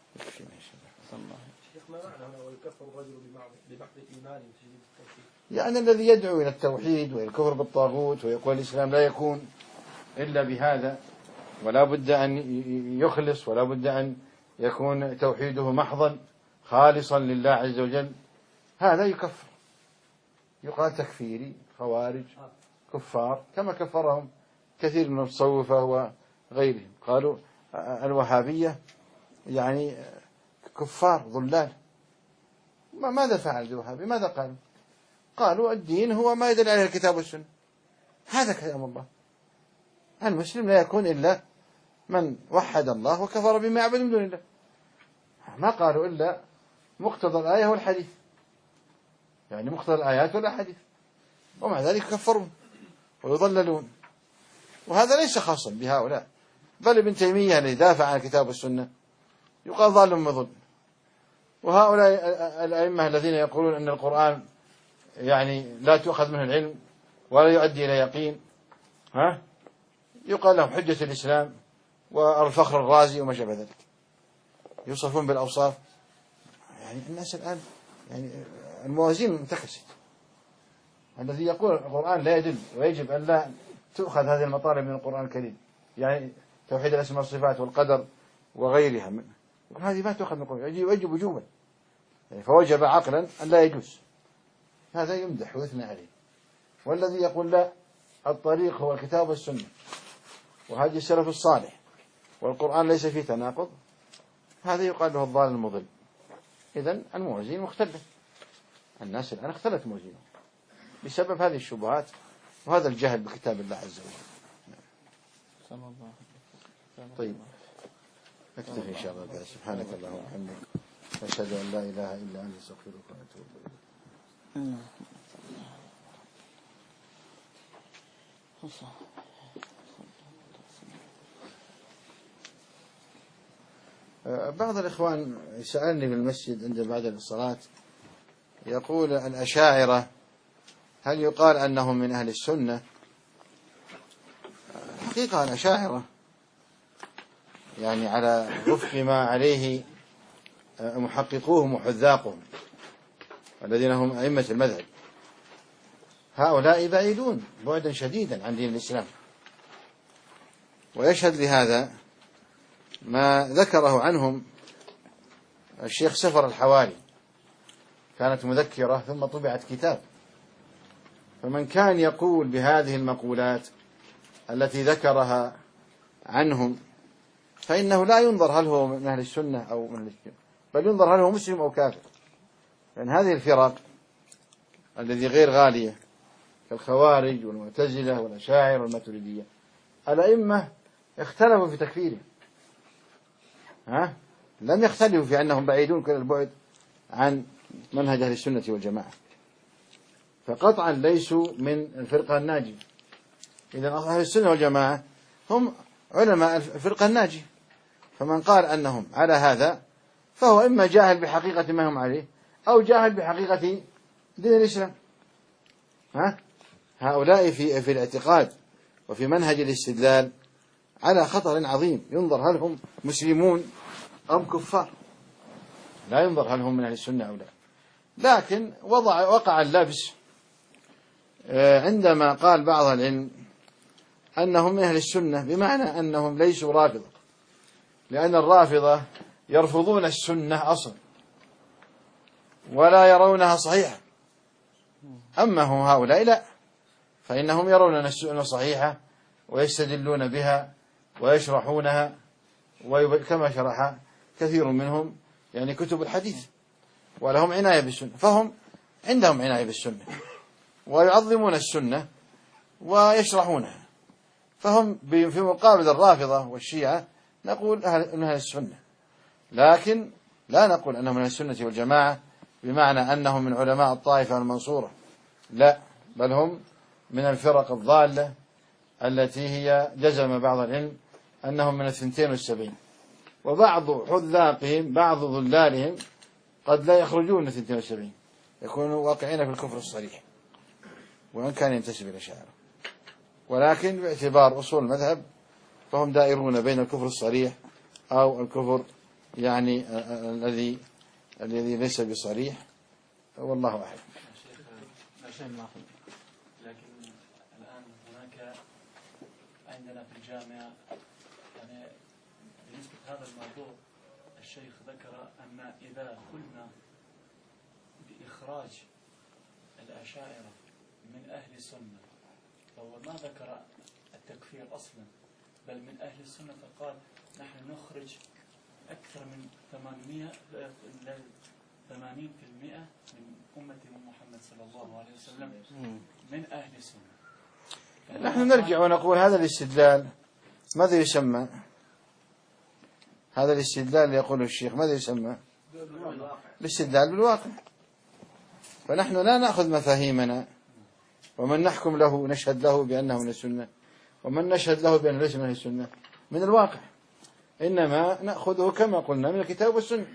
ما معنى ويكفر الرجل بمحض الإيمان وتجريد التوحيد؟ يعني الذي يدعو إلى التوحيد والكفر بالطاغوت ويقول الإسلام لا يكون إلا بهذا، ولا بد أن يخلص، ولا بد أن يكون توحيده محضا، خالصا لله عز وجل هذا يكفر، يقال تكفيري، خوارج، كفار، كما كفرهم كثير من المتصوفة وغيرهم. قالوا الوهابية يعني كفار ضلال. ماذا فعل الوهابي؟ ماذا قالوا؟ قالوا الدين هو ما يدل عليه الكتاب والسنة. هذا كلام الله. المسلم لا يكون إلا من وحد الله وكفر بما يعبد من دون الله. ما قالوا إلا مقتضى الآية والحديث، يعني مقتضى الآيات والأحاديث، ومع ذلك يكفرون ويضللون. وهذا ليس خاصا بهؤلاء، بل ابن تيمية الذي دافع عن الكتاب والسنة يقال ضال مضل. وهؤلاء الأئمة الذين يقولون أن القرآن يعني لا تؤخذ منه العلم ولا يؤدي إلى يقين، يقال لهم حجة الإسلام والفخر الرازي وما شابه ذلك، يوصفون بالأوصاف. يعني الناس الآن يعني الموازين انتكست. الذي يقول القرآن لا يدل ويجب أن لا تؤخذ هذه المطالب من القرآن الكريم، يعني توحيد الأسماء والصفات والقدر وغيرها هذه ما تؤخذ من القرآن، يجب وجوبا، يعني فوجب عقلا أن لا يجوز. هذا يمدح ويثنى عليه. والذي يقول لا، الطريق هو الكتاب والسنة وهذه السلف الصالح والقرآن ليس فيه تناقض، هذا يقال له الضال المضل. إذن الموازين مختلفة، الناس الآن اختلت موازينهم بسبب هذه الشبهات وهذا الجهل بكتاب الله عز وجل. طيب نكتفي إن شاء الله بهذا. سبحانك اللهم وبحمدك، أشهد أن لا إله إلا أنت، أستغفرك وأتوب إليك. بعض الإخوان سألني في المسجد عند بعد الصلاة، يقول الأشاعرة هل يقال أنهم من أهل السنة؟ حقيقة الأشاعرة يعني على وفق ما عليه محققوهم وحذاقهم الذين هم أئمة المذهب، هؤلاء بعيدون بعدا شديدا عن دين الإسلام. ويشهد لهذا ما ذكره عنهم الشيخ سفر الحوالي، كانت مذكرة ثم طبعت كتاب. فمن كان يقول بهذه المقولات التي ذكرها عنهم فإنه لا ينظر هل هو من أهل السنة أو من أهل السنة، بل ينظر هل هو مسلم أو كافر. لأن هذه الفرق الذي غير غالية كالخوارج والمعتزلة والأشاعرة والماتريدية، الأئمة اختلفوا في تكفيرهم، لم يختلفوا في أنهم بعيدون كل البعد عن منهج أهل السنة والجماعة، فقطعا ليسوا من الفرقة الناجية. إذن أهل السنة والجماعة هم علماء الفرقة الناجية، فمن قال أنهم على هذا فهو إما جاهل بحقيقة ما هم عليه أو جاهل بحقيقة دين الإسلام. هؤلاء في الاعتقاد وفي منهج الاستدلال على خطر عظيم، ينظر هل هم مسلمون أم كفار، لا ينظر هل هم من أهل السنة أو لا. لكن وقع اللبس عندما قال بعض العلم أنهم من أهل السنة، بمعنى أنهم ليسوا رافضة، لأن الرافضة يرفضون السنة أصلا ولا يرونها صحيحة. أما هم هؤلاء لا، فإنهم يرون السنة صحيحة ويستدلون بها ويشرحونها، كما شرح كثير منهم يعني كتب الحديث، ولهم عناية بالسنة، فهم عندهم عناية بالسنة ويعظمون السنة ويشرحونها. فهم في مقابل الرافضة والشيعة نقول من أهل السنة، لكن لا نقول أنهم من السنة والجماعة بمعنى أنهم من علماء الطائفة المنصورة، لا، بل هم من الفرق الضالة التي هي جزم بعض العلم أنهم من 72. وبعض حذاقهم بعض ضلالهم قد لا يخرجون من 72، يكونوا واقعين في الكفر الصريح وإن كان ينتسب إلى الأشاعرة، ولكن باعتبار أصول المذهب فهم دائرون بين الكفر الصريح أو الكفر يعني الذي ليس بصريح، والله أعلم. لكن الآن هناك عندنا في الجامعة يعني بالنسبة لهذا الموضوع الشيخ ذكر أن إذا قلنا بإخراج الأشاعرة من أهل السنة، فهو ما ذكر التكفير أصلا، بل من أهل السنة فقال نحن نخرج أكثر من 80% من أمة محمد صلى الله عليه وسلم من أهل السنة. نحن نرجع ونقول هذا الاستدلال ماذا يسمى؟ هذا الاستدلال اللي يقوله الشيخ ماذا يسمى؟ الاستدلال بالواقع. فنحن لا نأخذ مفاهيمنا ومن نحكم له نشهد له بأنه من السنة ومن نشهد له بأنه ليس من السنة من الواقع، إنما نأخذه كما قلنا من الكتاب والسنة،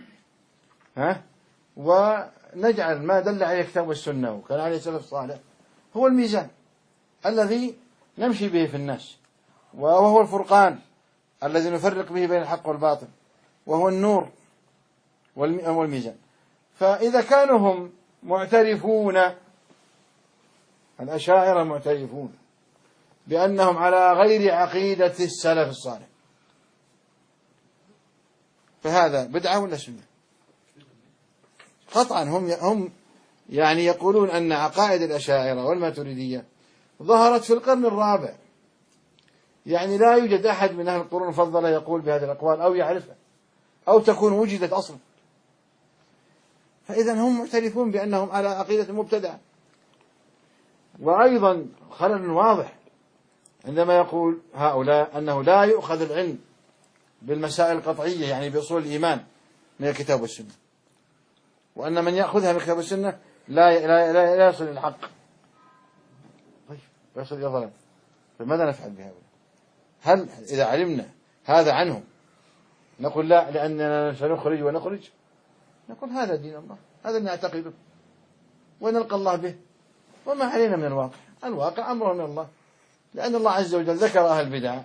ونجعل ما دل عليه الكتاب والسنة وكان عليه السلف الصالح هو الميزان الذي نمشي به في الناس، وهو الفرقان الذي نفرق به بين الحق والباطل، وهو النور والميزان. فإذا كانوا هم معترفون، الأشاعرة معترفون بأنهم على غير عقيدة السلف الصالح، فهذا بدعة ولا سنة؟ قطعا هم يعني يقولون أن عقائد الأشاعرة والماتريدية ظهرت في القرن الرابع، يعني لا يوجد أحد من أهل القرون المفضلة يقول بهذه الأقوال أو يعرفها أو تكون وجدت أصلا. فإذا هم معترفون بأنهم على عقيدة مبتدعة. وأيضا خلل واضح عندما يقول هؤلاء أنه لا يؤخذ العلم بالمسائل القطعية، يعني بأصول الإيمان، من الكتاب والسنة، وأن من يأخذها من الكتاب والسنة لا يصل إلى الحق، طيب يصل إلى ضلال. فماذا نفعل بهؤلاء؟ هل إذا علمنا هذا عنهم نقول لا لأننا سنخرج ونخرج؟ نقول هذا دين الله، هذا نعتقده ونلقى الله به، وما علينا من الواقع. الواقع أمره من الله، لأن الله عز وجل ذكر أهل البدع،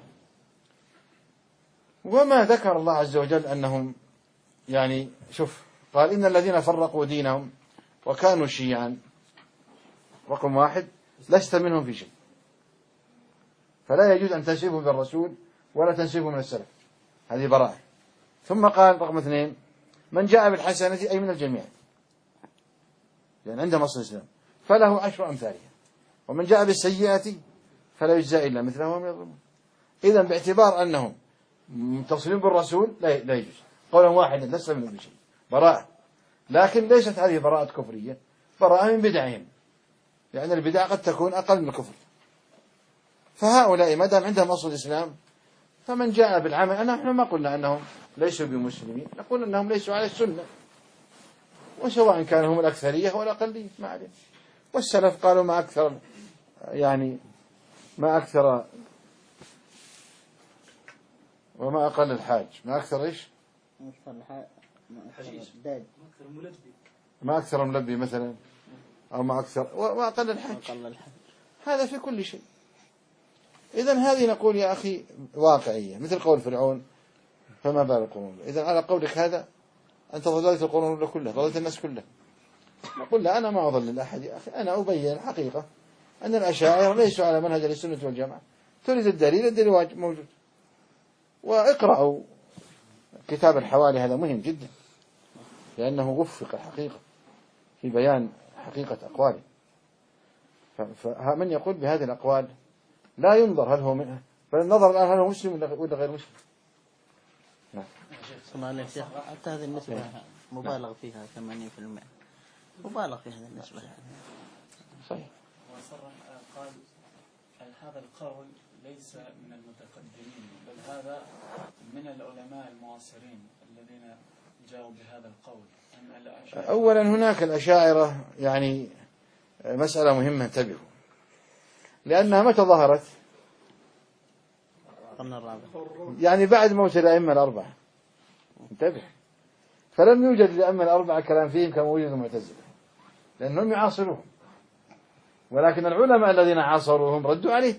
وما ذكر الله عز وجل أنهم يعني شوف قال إن الذين فرقوا دينهم وكانوا شيعا، رقم واحد لست منهم في شيء، فلا يجوز أن تنسبه بالرسول ولا تنسبه من السلف، هذه براءة. ثم قال رقم اثنين من جاء بالحسنة أي من الجميع، لأن عندهم أصل الإسلام، فله 10 أمثالها، ومن جاء بالسيئة فلا يجزى إلا مثله وهم يظلمون. إذا باعتبار أنهم متصلين بالرسول لا يجوز قولا واحدا لست منهم بشيء، براءة. لكن ليست هذه براءة كفرية، براءة من بدعهم، لأن البدع قد تكون أقل من الكفر. فهؤلاء ما دام عندهم أصل الإسلام فمن جاء بالعمل، نحن ما قلنا أنهم ليسوا بمسلمين، نقول أنهم ليسوا على السنة، وسواء كانوا هم الأكثرية أو الأقلية ما عليهم. والسلف قالوا ما أكثر، يعني ما أكثر وما أقل الحاج، ما أكثر إيش؟ ما أكثر ملبي مثلا، أو ما أكثر وما أقل الحاج، هذا في كل شيء. إذن هذه نقول يا أخي واقعية، مثل قول فرعون فما بال القرون. إذن على قولك هذا أنت ضللت القرون كلها، ضللت الناس كلها. نقول لا، أنا ما أضلل أحد يا أخي، أنا أبين الحقيقة أن الأشاعرة ليسوا على منهج السنة والجماعة. تريد الدليل موجود، واقرأوا كتاب الحوالي، هذا مهم جدا لأنه وفق الحقيقة في بيان حقيقة أقواله. فمن يقول بهذه الأقوال لا ينظر هل هو منها، بل النظر الآن هل هو مسلم ولا غير مسلم. نعم. حتى هذه النسبة مبالغ فيها 80%، مبالغ في هذه النسبة. صحيح. وصرح قال هذا القول ليس من المتقدمين، بل هذا من العلماء المعاصرين الذين جاءوا بهذا القول. أولا هناك الأشاعرة، يعني مسألة مهمة انتبهوا، لأنها متى ظهرت؟ القرن الرابع، يعني بعد موت الأئمة الأربعة، انتبه. فلم يوجد الأئمة الأربعة كلام فيهم كما وجد المعتزلة، لأنهم يعاصروهم، ولكن العلماء الذين عاصروهم ردوا عليه.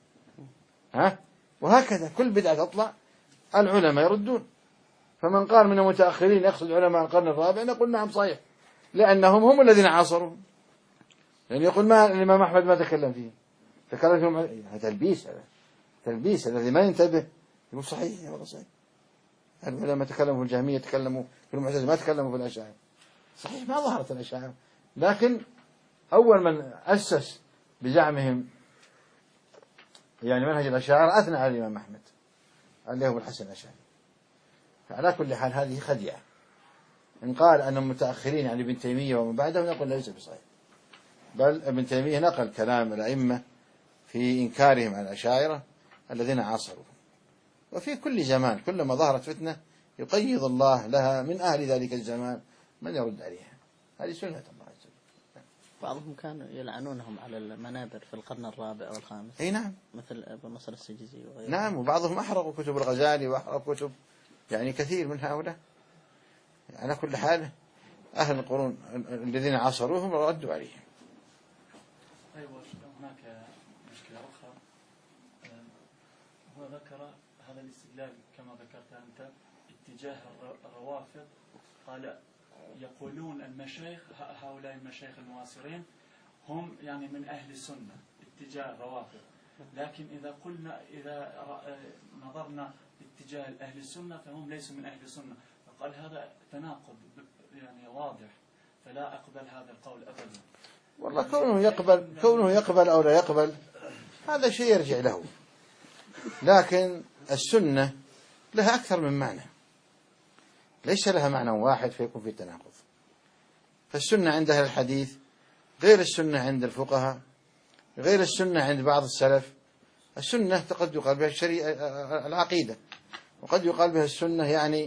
وهكذا كل بدعة تطلع العلماء يردون. فمن قال من المتأخرين يقصد علماء القرن الرابع، نقول نعم صحيح، لأنهم هم الذين عاصروهم. يعني يقول ما الإمام أحمد ما تكلم فيه، تكلم فيهم، هذا تلبيس، هذا تلبيس. الذي ما ينتبه يقول صحيح والله صحيح، العلماء تكلموا في الجهمية، تكلموا في المعتزلة، ما تكلموا في الأشاعرة. صحيح ما ظهرت الأشاعرة، لكن أول من أسس بزعمهم يعني منهج الأشاعرة أثنى على الإمام أحمد اللي هو الحسن الأشعري. فعلى كل حال هذه خديعة. إن قال أنهم متأخرين يعني ابن تيمية ومن بعدهم نقول ليس بصحيح، بل ابن تيمية نقل كلام الأئمة في إنكارهم على الأشاعرة الذين عاصروا. وفي كل زمان كلما ظهرت فتنة يقيض الله لها من أهل ذلك الزمان من يرد عليها. هذه سنة الله عز وجل. بعضهم كانوا يلعنونهم على المنابر في القرن الرابع والخامس. أي نعم، مثل أبو نصر السجزي وغيره. نعم، وبعضهم أحرقوا كتب الغزالي وأحرقوا كتب يعني كثير من هؤلاء. على كل حال أهل القرون الذين عاصروهم ردوا عليهم. أيوة. هناك مشكلة أخرى، هو ذكر هذا الاستدلال كما ذكرت أنت اتجاه الروافض. قال يقولون المشايخ هؤلاء المشايخ المعاصرين هم يعني من أهل السنة اتجاه الروافض، لكن إذا نظرنا اتجاه أهل السنة فهم ليسوا من أهل السنة. فقال هذا تناقض يعني واضح، فلا أقبل هذا القول أبدا. والله كونه يقبل أو لا يقبل هذا شيء يرجع له، لكن السنة لها أكثر من معنى، ليس لها معنى واحد فيكون في تناقض. فالسنة عند أهل الحديث غير السنة عند الفقهاء، غير السنة عند بعض السلف. السنة قد يقال بها الشريعة العقيدة، وقد يقال بها السنة يعني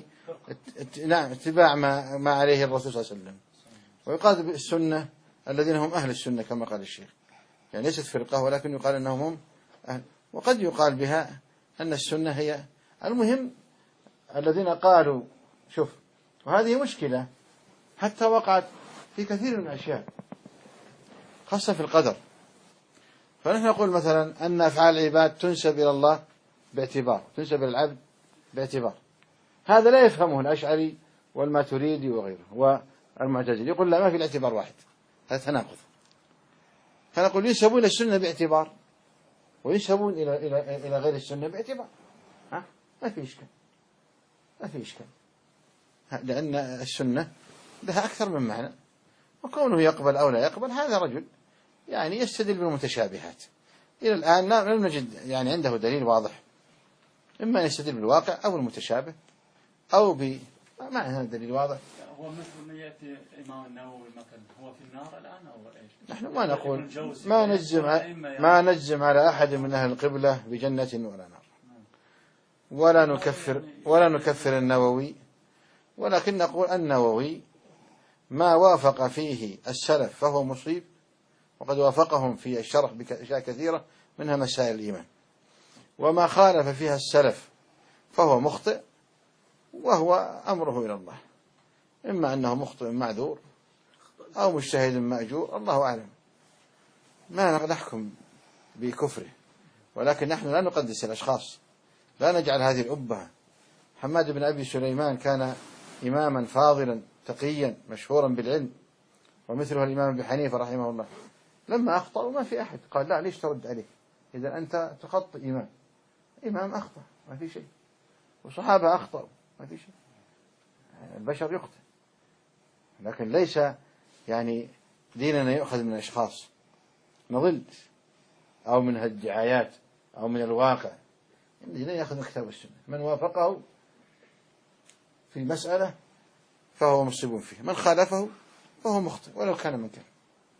اتباع ما عليه الرسول صلى الله عليه وسلم، ويقال بالسنة الذين هم أهل السنة كما قال الشيخ، يعني ليست فرقة ولكن يقال أنهم هم أهل. وقد يقال بها أن السنة هي المهم الذين قالوا شوف، وهذه مشكلة حتى وقعت في كثير من الأشياء خاصة في القدر. فنحن نقول مثلا أن أفعال العباد تنسب إلى الله باعتبار، تنسب إلى العبد باعتبار. هذا لا يفهمه الأشعري والماتريدي وغيره والمعتزلي، يقول لا، ما في الاعتبار واحد، هذا تناقض. فنقول ينسبون إلى السنة باعتبار وينسبون إلى غير السنة باعتبار، ما في إشكال، ما في إشكال، لأن السنة لها أكثر من معنى. وكونه يقبل أو لا يقبل هذا رجل يعني يستدل بالمتشابهات. إلى الآن لم نجد يعني عنده دليل واضح، إما أن يستدل بالواقع أو المتشابه أو ما عنده دليل واضح. هو مثل ما يأتي إمام النووي مثلا، هو في النار الآن أو إيش؟ نحن ما نقول ما نجزم على أحد من أهل القبلة بجنة ولا نار، ولا نكفر النووي، ولكن نقول النووي ما وافق فيه السلف فهو مصيب، وقد وافقهم في الشرح بأشياء كثيرة منها مسائل الإيمان، وما خالف فيها السلف فهو مخطئ، وهو أمره إلى الله، إما أنه مخطئ معذور أو مجتهد مأجور، الله أعلم. ما نحكم بكفره، ولكن نحن لا نقدس الأشخاص، لا نجعل هذه الأبهة. حماد بن أبي سليمان كان إماما فاضلا تقيا مشهورا بالعلم، ومثله الإمام أبي حنيفة رحمه الله، لما أخطأ وما في أحد قال لا ليش ترد عليه، إذا أنت تخطئ إمام أخطأ ما في شيء، وصحابة أخطأوا ما في شيء، البشر يخطئ، لكن ليس يعني ديننا يؤخذ من أشخاص نضل أو من الدعايات أو من الواقع. ديننا يأخذ من كتاب السنة، من وافقه في مسألة فهو مصيب فيه، من خالفه فهو مخطئ ولو كان من كان.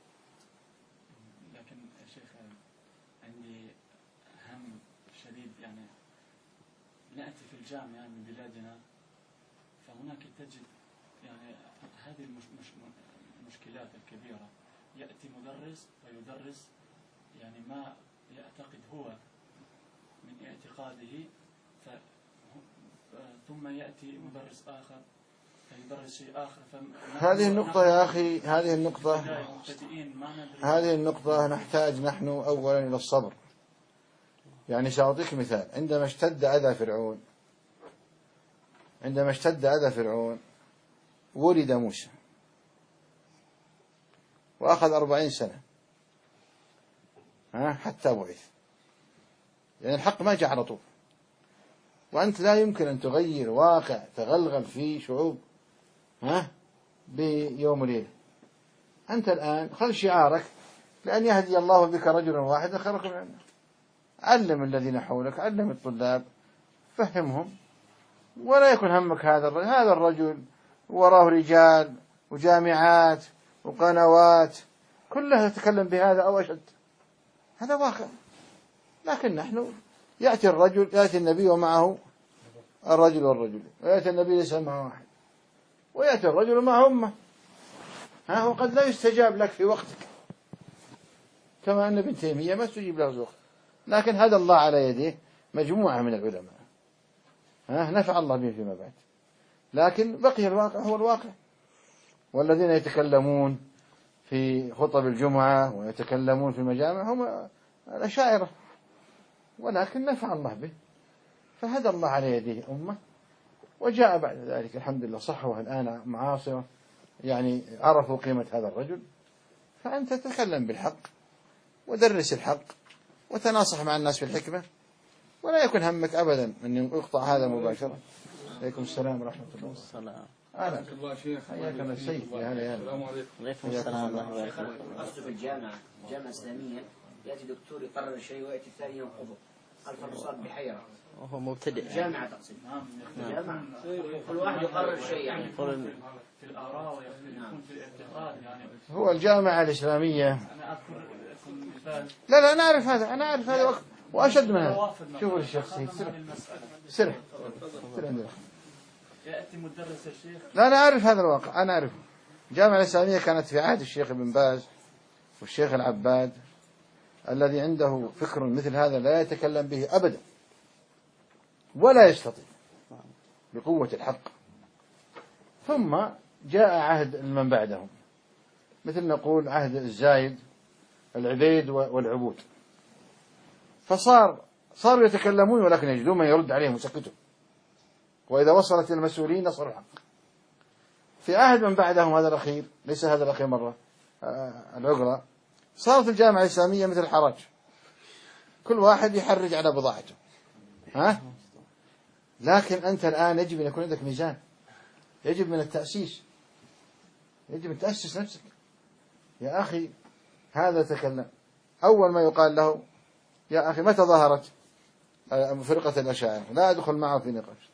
لكن يا شيخ عندي هم شديد، يعني نأتي في الجامعة من بلادنا فهناك تجد يعني هذه المشكلات الكبيرة، يأتي مدرس ويدرس يعني ما يعتقد هو من اعتقاده، ثم يأتي مدرس آخر فيدرس شيء آخر. هذه النقطة يا أخي، هذه النقطة نحتاج نحن أولا إلى الصبر. يعني سأعطيك مثال، عندما اشتد أذى فرعون ولد موسى وأخذ 40 سنة حتى بعث، يعني الحق ما جاء على طول، وأنت لا يمكن أن تغير واقع تغلغل فيه شعوب بيوم وليلة. أنت الآن خل شعارك لأن يهدي الله بك رجلا واحدا خير لك من الناس. علم الذين حولك، علم الطلاب، فهمهم، ولا يكن همك هذا الرجل وراه رجال وجامعات وقنوات كلها تتكلم بهذا أو أشد. هذا واقع. لكن نحن يأتي النبي ومعه الرجل والرجل، ويأتي النبي ليس معه واحد، ويأتي الرجل معه أمة. وقد لا يستجاب لك في وقتك، كما أن ابن تيمية ما استجيب له في وقت، لكن هدى الله على يديه مجموعة من العلماء نفع الله به فيما بعد. لكن بقي الواقع هو الواقع. والذين يتكلمون في خطب الجمعة ويتكلمون في المجامع هم الأشاعرة، ولكن نفع الله به، فهدى الله على يديه أمة. وجاء بعد ذلك الحمد لله صحوة الآن معاصرة، يعني عرفوا قيمة هذا الرجل. فأنت تتكلم بالحق ودرس الحق وتناصح مع الناس في الحكمة، ولا يكن همك أبدا أن يقطع هذا مباشرة. عليكم السلام ورحمة الله. السلام. أهلا حياك الله السيد. يا هلا. عليكم السلام ورحمة الله وبركاته. أصل في الجامعة إسلامية يأتي دكتور يقرر شيء ويأتي الثاني ينقضه. ألف الرصاد بحيرة. وهو مبتدئ. جامعة تقصد. جامعة. كل واحد يقرر شيء يعني. في الآراء ويكون في الاعتقاد يعني. هو الجامعة الإسلامية. أنا أذكر مثال. لا أنا أعرف هذا وأشد من هذا. شوفوا الشيخ سيد سر عندنا. يأتي مدرس الشيخ. لا أنا أعرف هذا الواقع، أنا أعرف. الجامعة الإسلامية كانت في عهد الشيخ ابن باز والشيخ العباد، الذي عنده فكر مثل هذا لا يتكلم به أبدا ولا يستطيع بقوة الحق. ثم جاء عهد من بعدهم، مثل نقول عهد الزايد، العبيد والعبود، فصاروا يتكلمون ولكن يجدون من يرد عليهم ويسكتهم، وإذا وصلت المسؤولين نصروا الحق. في عهد من بعدهم هذا الأخير، ليس هذا الأخير مرة، العقرة، صارت الجامعة الإسلامية مثل الحراج، كل واحد يحرج على بضاعته. لكن أنت الآن يجب أن يكون عندك ميزان، يجب من التأسيس، يجب أن تأسس نفسك. يا أخي هذا تكلم، أول ما يقال له يا أخي متى ظهرت فرقة الأشاعرة، لا أدخل معه في نقاش،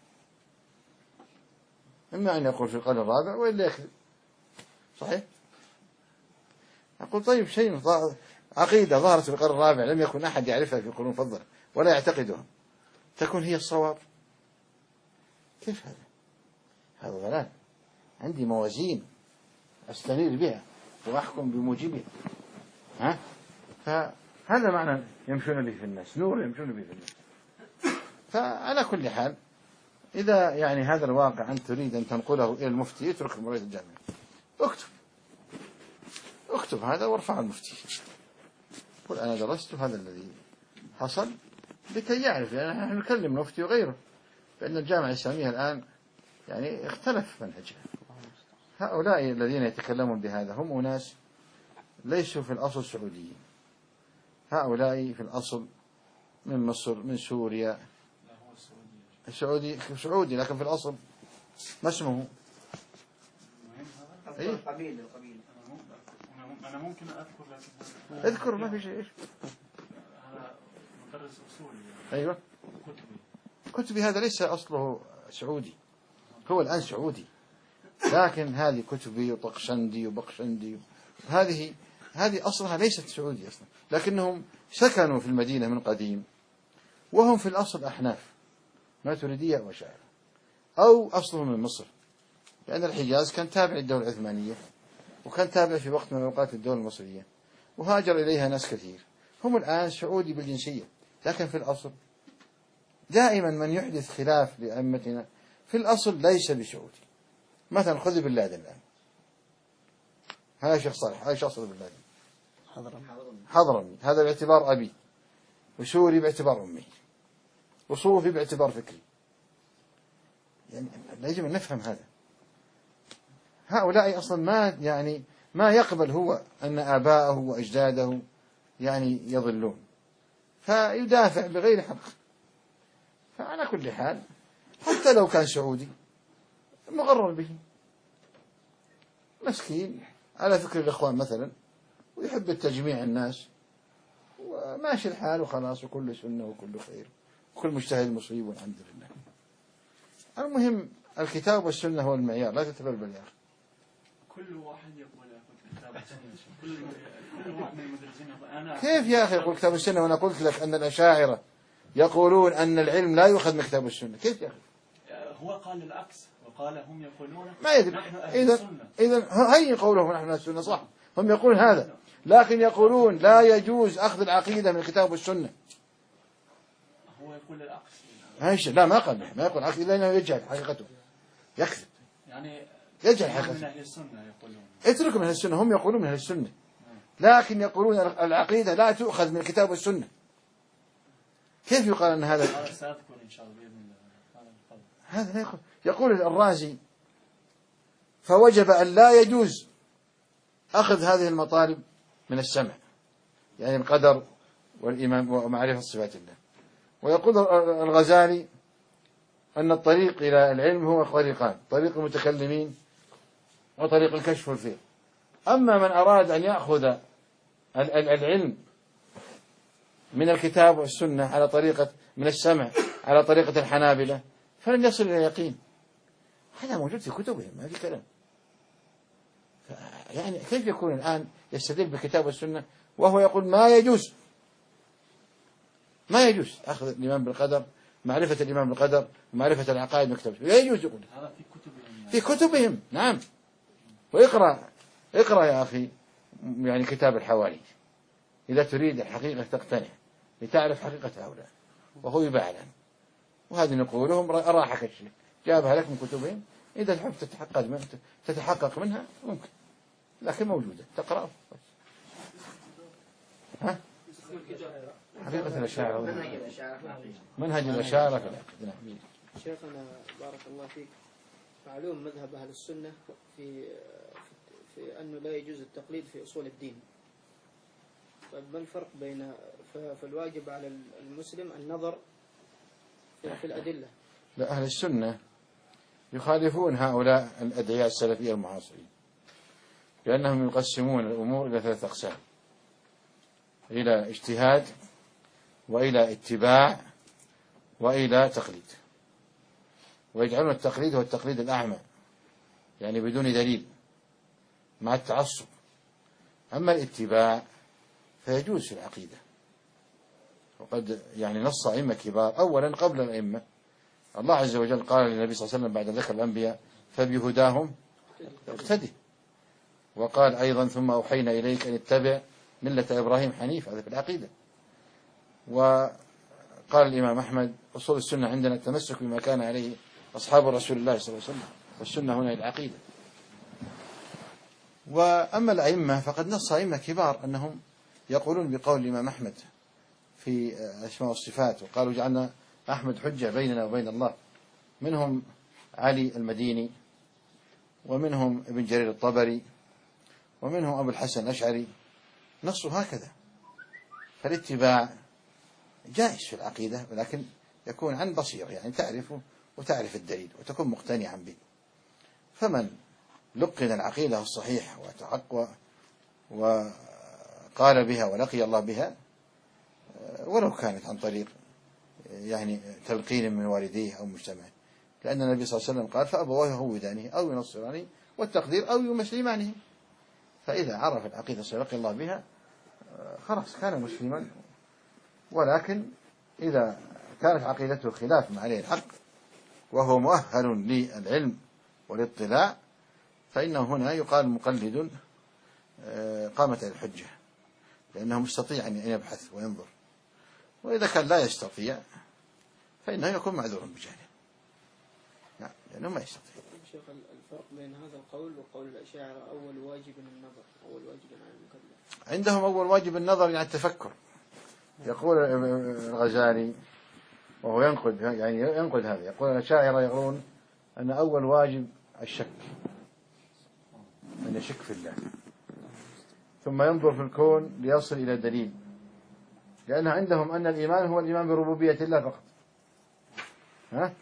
إما أن يقول في القرن الرابع وإلا يكذب. صحيح؟ أقول طيب شيء عقيدة ظهرت في القرن الرابع لم يكن أحد يعرفها في القرون المفضلة ولا يعتقدها، تكون هي الصواب؟ كيف هذا؟ هذا ضلال. عندي موازين أستنير بها وأحكم بموجبها. فهذا معنى يمشون به في الناس، نور يمشون به في الناس. فعلى كل حال إذا يعني هذا الواقع أنت تريد أن تنقله إلى المفتي، اترك مريض الجامعة، اكتب هذا وارفع المفتي، قل أنا درست هذا الذي حصل لكي يعرف، يعني نحن نكلم المفتي وغيره، فإن الجامعة الإسلامية الآن يعني اختلف منهجها. هؤلاء الذين يتكلمون بهذا هم أناس ليسوا في الأصل سعوديين، هؤلاء في الأصل من مصر، من سوريا، سعودي لكن في الأصل ما اسمه؟ القبيل. أنا ممكن أذكر لكن اذكر ما في شيء. هذا مدرس أصولي. أيوة. كتبي هذا ليس أصله سعودي، هو الآن سعودي، لكن هذه كتبي وطقشندي وبقشندي، هذه أصلها ليست سعودي أصلا، لكنهم سكنوا في المدينة من قديم، وهم في الأصل أحناف ماتريدية وأشاعرة، أو أصلهم من مصر، لأن الحجاز كان تابع للدولة العثمانية، وكان تابع في وقت من أوقات الدولة المصرية، وهاجر إليها ناس كثير. هم الآن سعودي بالجنسية، لكن في الأصل دائما من يحدث خلاف لأئمتنا في الأصل ليس بسعودي. مثلا خذ بن لادن الآن، هذا شيخ صالح، هذا شخص بن لادن حضرمي، هذا باعتبار أبي، وسوري باعتبار أمي، وصوفي باعتبار فكري. يعني يجب أن نفهم هذا. هؤلاء أصلا ما يقبل هو أن آباءه وأجداده يعني يضلون، فيدافع بغير حق. فعلى كل حال حتى لو كان سعودي مغرر به، مسكين على فكر الإخوان مثلا، ويحب التجميع الناس، وماشي الحال وخلاص، وكل سنة وكل خير، وكل مجتهد مصيب والحمد لله. المهم الكتاب والسنة هو المعيار، لا تتبلبل يا أخي. كل واحد يقول كتاب السنة، كل واحد من المدرسين أنا كيف يا أخي يقول كتاب السنة وأنا قلت لك أن الأشاعرة يقولون أن العلم لا يؤخذ من كتاب السنة؟ كيف يا أخي؟ هو قال العكس، وقال هم يقولون ما يدري. نحن أهل السنة. إذن هي قولهم نحن أهل السنة صح، هم يقولون هذا، لكن يقولون لا يجوز أخذ العقيدة من الكتاب والسنة. هو يقول العكس. هايش لا ما قال، ما يقول عكس إلا أنه يجهل حقيقته، يكذب يعني يجهل حقيقته. من أهل السنة يقولون. اتركوا من أهل السنة، هم يقولون من أهل السنة، لكن يقولون العقيدة لا تؤخذ من الكتاب والسنة. كيف يقال أن هذا؟ سأذكر إن شاء الله بإذن الله. هذا لا يقول الرازي فوجب أن لا يجوز أخذ هذه المطالب من السمع، يعني القدر والإيمان ومعرفة صفات الله. ويقول الغزالي أن الطريق إلى العلم هو طريقان، طريق المتكلمين وطريق الكشف والفيض. أما من أراد أن يأخذ العلم من الكتاب والسنة على طريقة من السمع على طريقة الحنابلة فلن يصل إلى يقين. هذا موجود في كتبهم، ما في كلام. يعني كيف يكون الآن يستدل بالكتاب والسنة وهو يقول ما يجوز أخذ الإيمان بالقدر، معرفة الإيمان بالقدر، معرفة العقائد من الكتاب، لا يجوز. يقول هذا في كتبهم. في كتبهم نعم. اقرأ يا أخي يعني كتاب الحوالي إذا تريد الحقيقة تقتنع لتعرف حقيقة هؤلاء، وهو يباع الآن. وهذه نقولهم أراحك الشيء جابها لك من كتبهم، إذا تحب تتحقق منها ممكن، لكن موجودة تقرأ. ها؟ حقيقة الأشاعرة، منهج الأشاعرة في العقيدة. شيخنا بارك الله فيك، معلوم مذهب أهل السنة في أنه لا يجوز التقليد في أصول الدين. طيب ما الفرق بين فالواجب على المسلم النظر في الأدلة؟ لا، أهل السنة يخالفون هؤلاء الأدعياء السلفية المعاصرين، لأنهم يقسمون الأمور إلى 3 أقسام: إلى اجتهاد، وإلى اتباع، وإلى تقليد. ويجعلون التقليد هو التقليد الأعمى، يعني بدون دليل مع التعصب. أما الاتباع فيجوز في العقيدة، وقد يعني نص أئمة كبار أولا قبل الأئمة. الله عز وجل قال للنبي صلى الله عليه وسلم بعد ذكر الأنبياء: فبهداهم اقتدي. وقال أيضا: ثم أوحينا إليك أن اتبع ملة إبراهيم حنيف. هذا في العقيدة. وقال الإمام أحمد: أصول السنة عندنا التمسك بما كان عليه أصحاب رسول الله صلى الله عليه وسلم، والسنة هنا العقيدة. وأما الأئمة فقد نص أئمة كبار أنهم يقولون بقول الإمام أحمد في الأسماء والصفات، وقالوا: جعلنا أحمد حجة بيننا وبين الله. منهم علي المديني، ومنهم ابن جرير الطبري، ومنهم أبو الحسن الأشعري. نصوا هكذا. فالاتباع جائز في العقيدة، ولكن يكون عن بصيرة، يعني تعرفه وتعرف الدليل وتكون مقتنعا به. فمن لقن العقيدة الصحيحة وتحقق وقال بها ولقي الله بها، ولو كانت عن طريق يعني تلقين من والديه أو مجتمعه، لأن النبي صلى الله عليه وسلم قال: فأبواه يهودانه أو ينصرانه، والتقدير أو يمسلمانه. فإذا عرف العقيدة ولقي الله بها خلاص كان مسلما. ولكن إذا كانت عقيدته خلاف ما عليه الحق وهو مؤهل للعلم والاطلاع، فإنه هنا يقال مقلد قامت الحجة، لأنه مستطيع أن يبحث وينظر. وإذا كان لا يستطيع فإنه يكون معذورا بجهله، نعم، لأنه ما يستطيع. شيخ، الفرق بين هذا القول وقول الأشاعرة: أول واجب النظر، أول واجب على المكلف. عندهم أول واجب النظر يعني التفكر. يقول الغزالي وهو ينقد هذا، يقول: الأشاعرة يقولون أن أول واجب الشك، أن يشك في الله، ثم ينظر في الكون ليصل إلى دليل، لأن عندهم أن الإيمان هو الإيمان بربوبية الله فقط، ها؟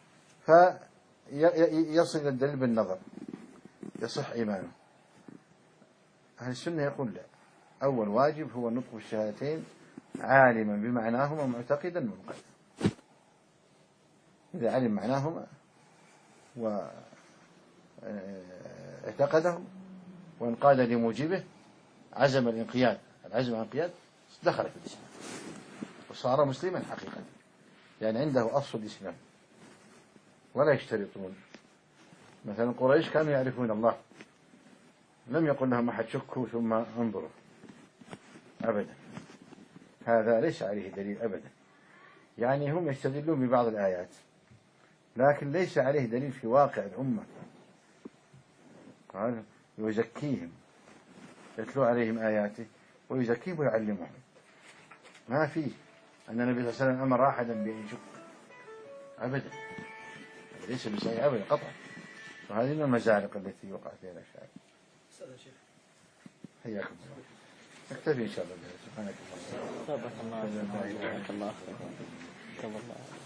فيصل إلى الدليل بالنظر يصح إيمانه. أهل السنة يقول لا، أول واجب هو النطق بالشهادتين عالما بمعناهما معتقدا منقذ. إذا علم معناهما واعتقده وانقاد لموجبه عزم الانقياد، العزم الانقياد دخل في الإسلام وصار مسلما حقيقة، يعني عنده أصل الإسلام. ولا يشترطون، مثلا قريش كانوا يعرفون الله، لم يقل لهم أحد شكوا ثم انظروا أبدا، هذا ليس عليه دليل أبدا. يعني هم يستدلون ببعض الآيات لكن ليس عليه دليل في واقع الأمة. قال يزكيهم، يتلو عليهم آياته ويزكيهم ويعلمهم. ما في أن النبي صلى الله عليه وسلم أمر أحدا بأن يشك أبدا، ليس بصحيح أبدا قطعا. وهذه من المزالق التي وقع فيها الأشياء. حياكم الله. نكتفي إن شاء الله. سبحانك اللهم وبحمدك. الله.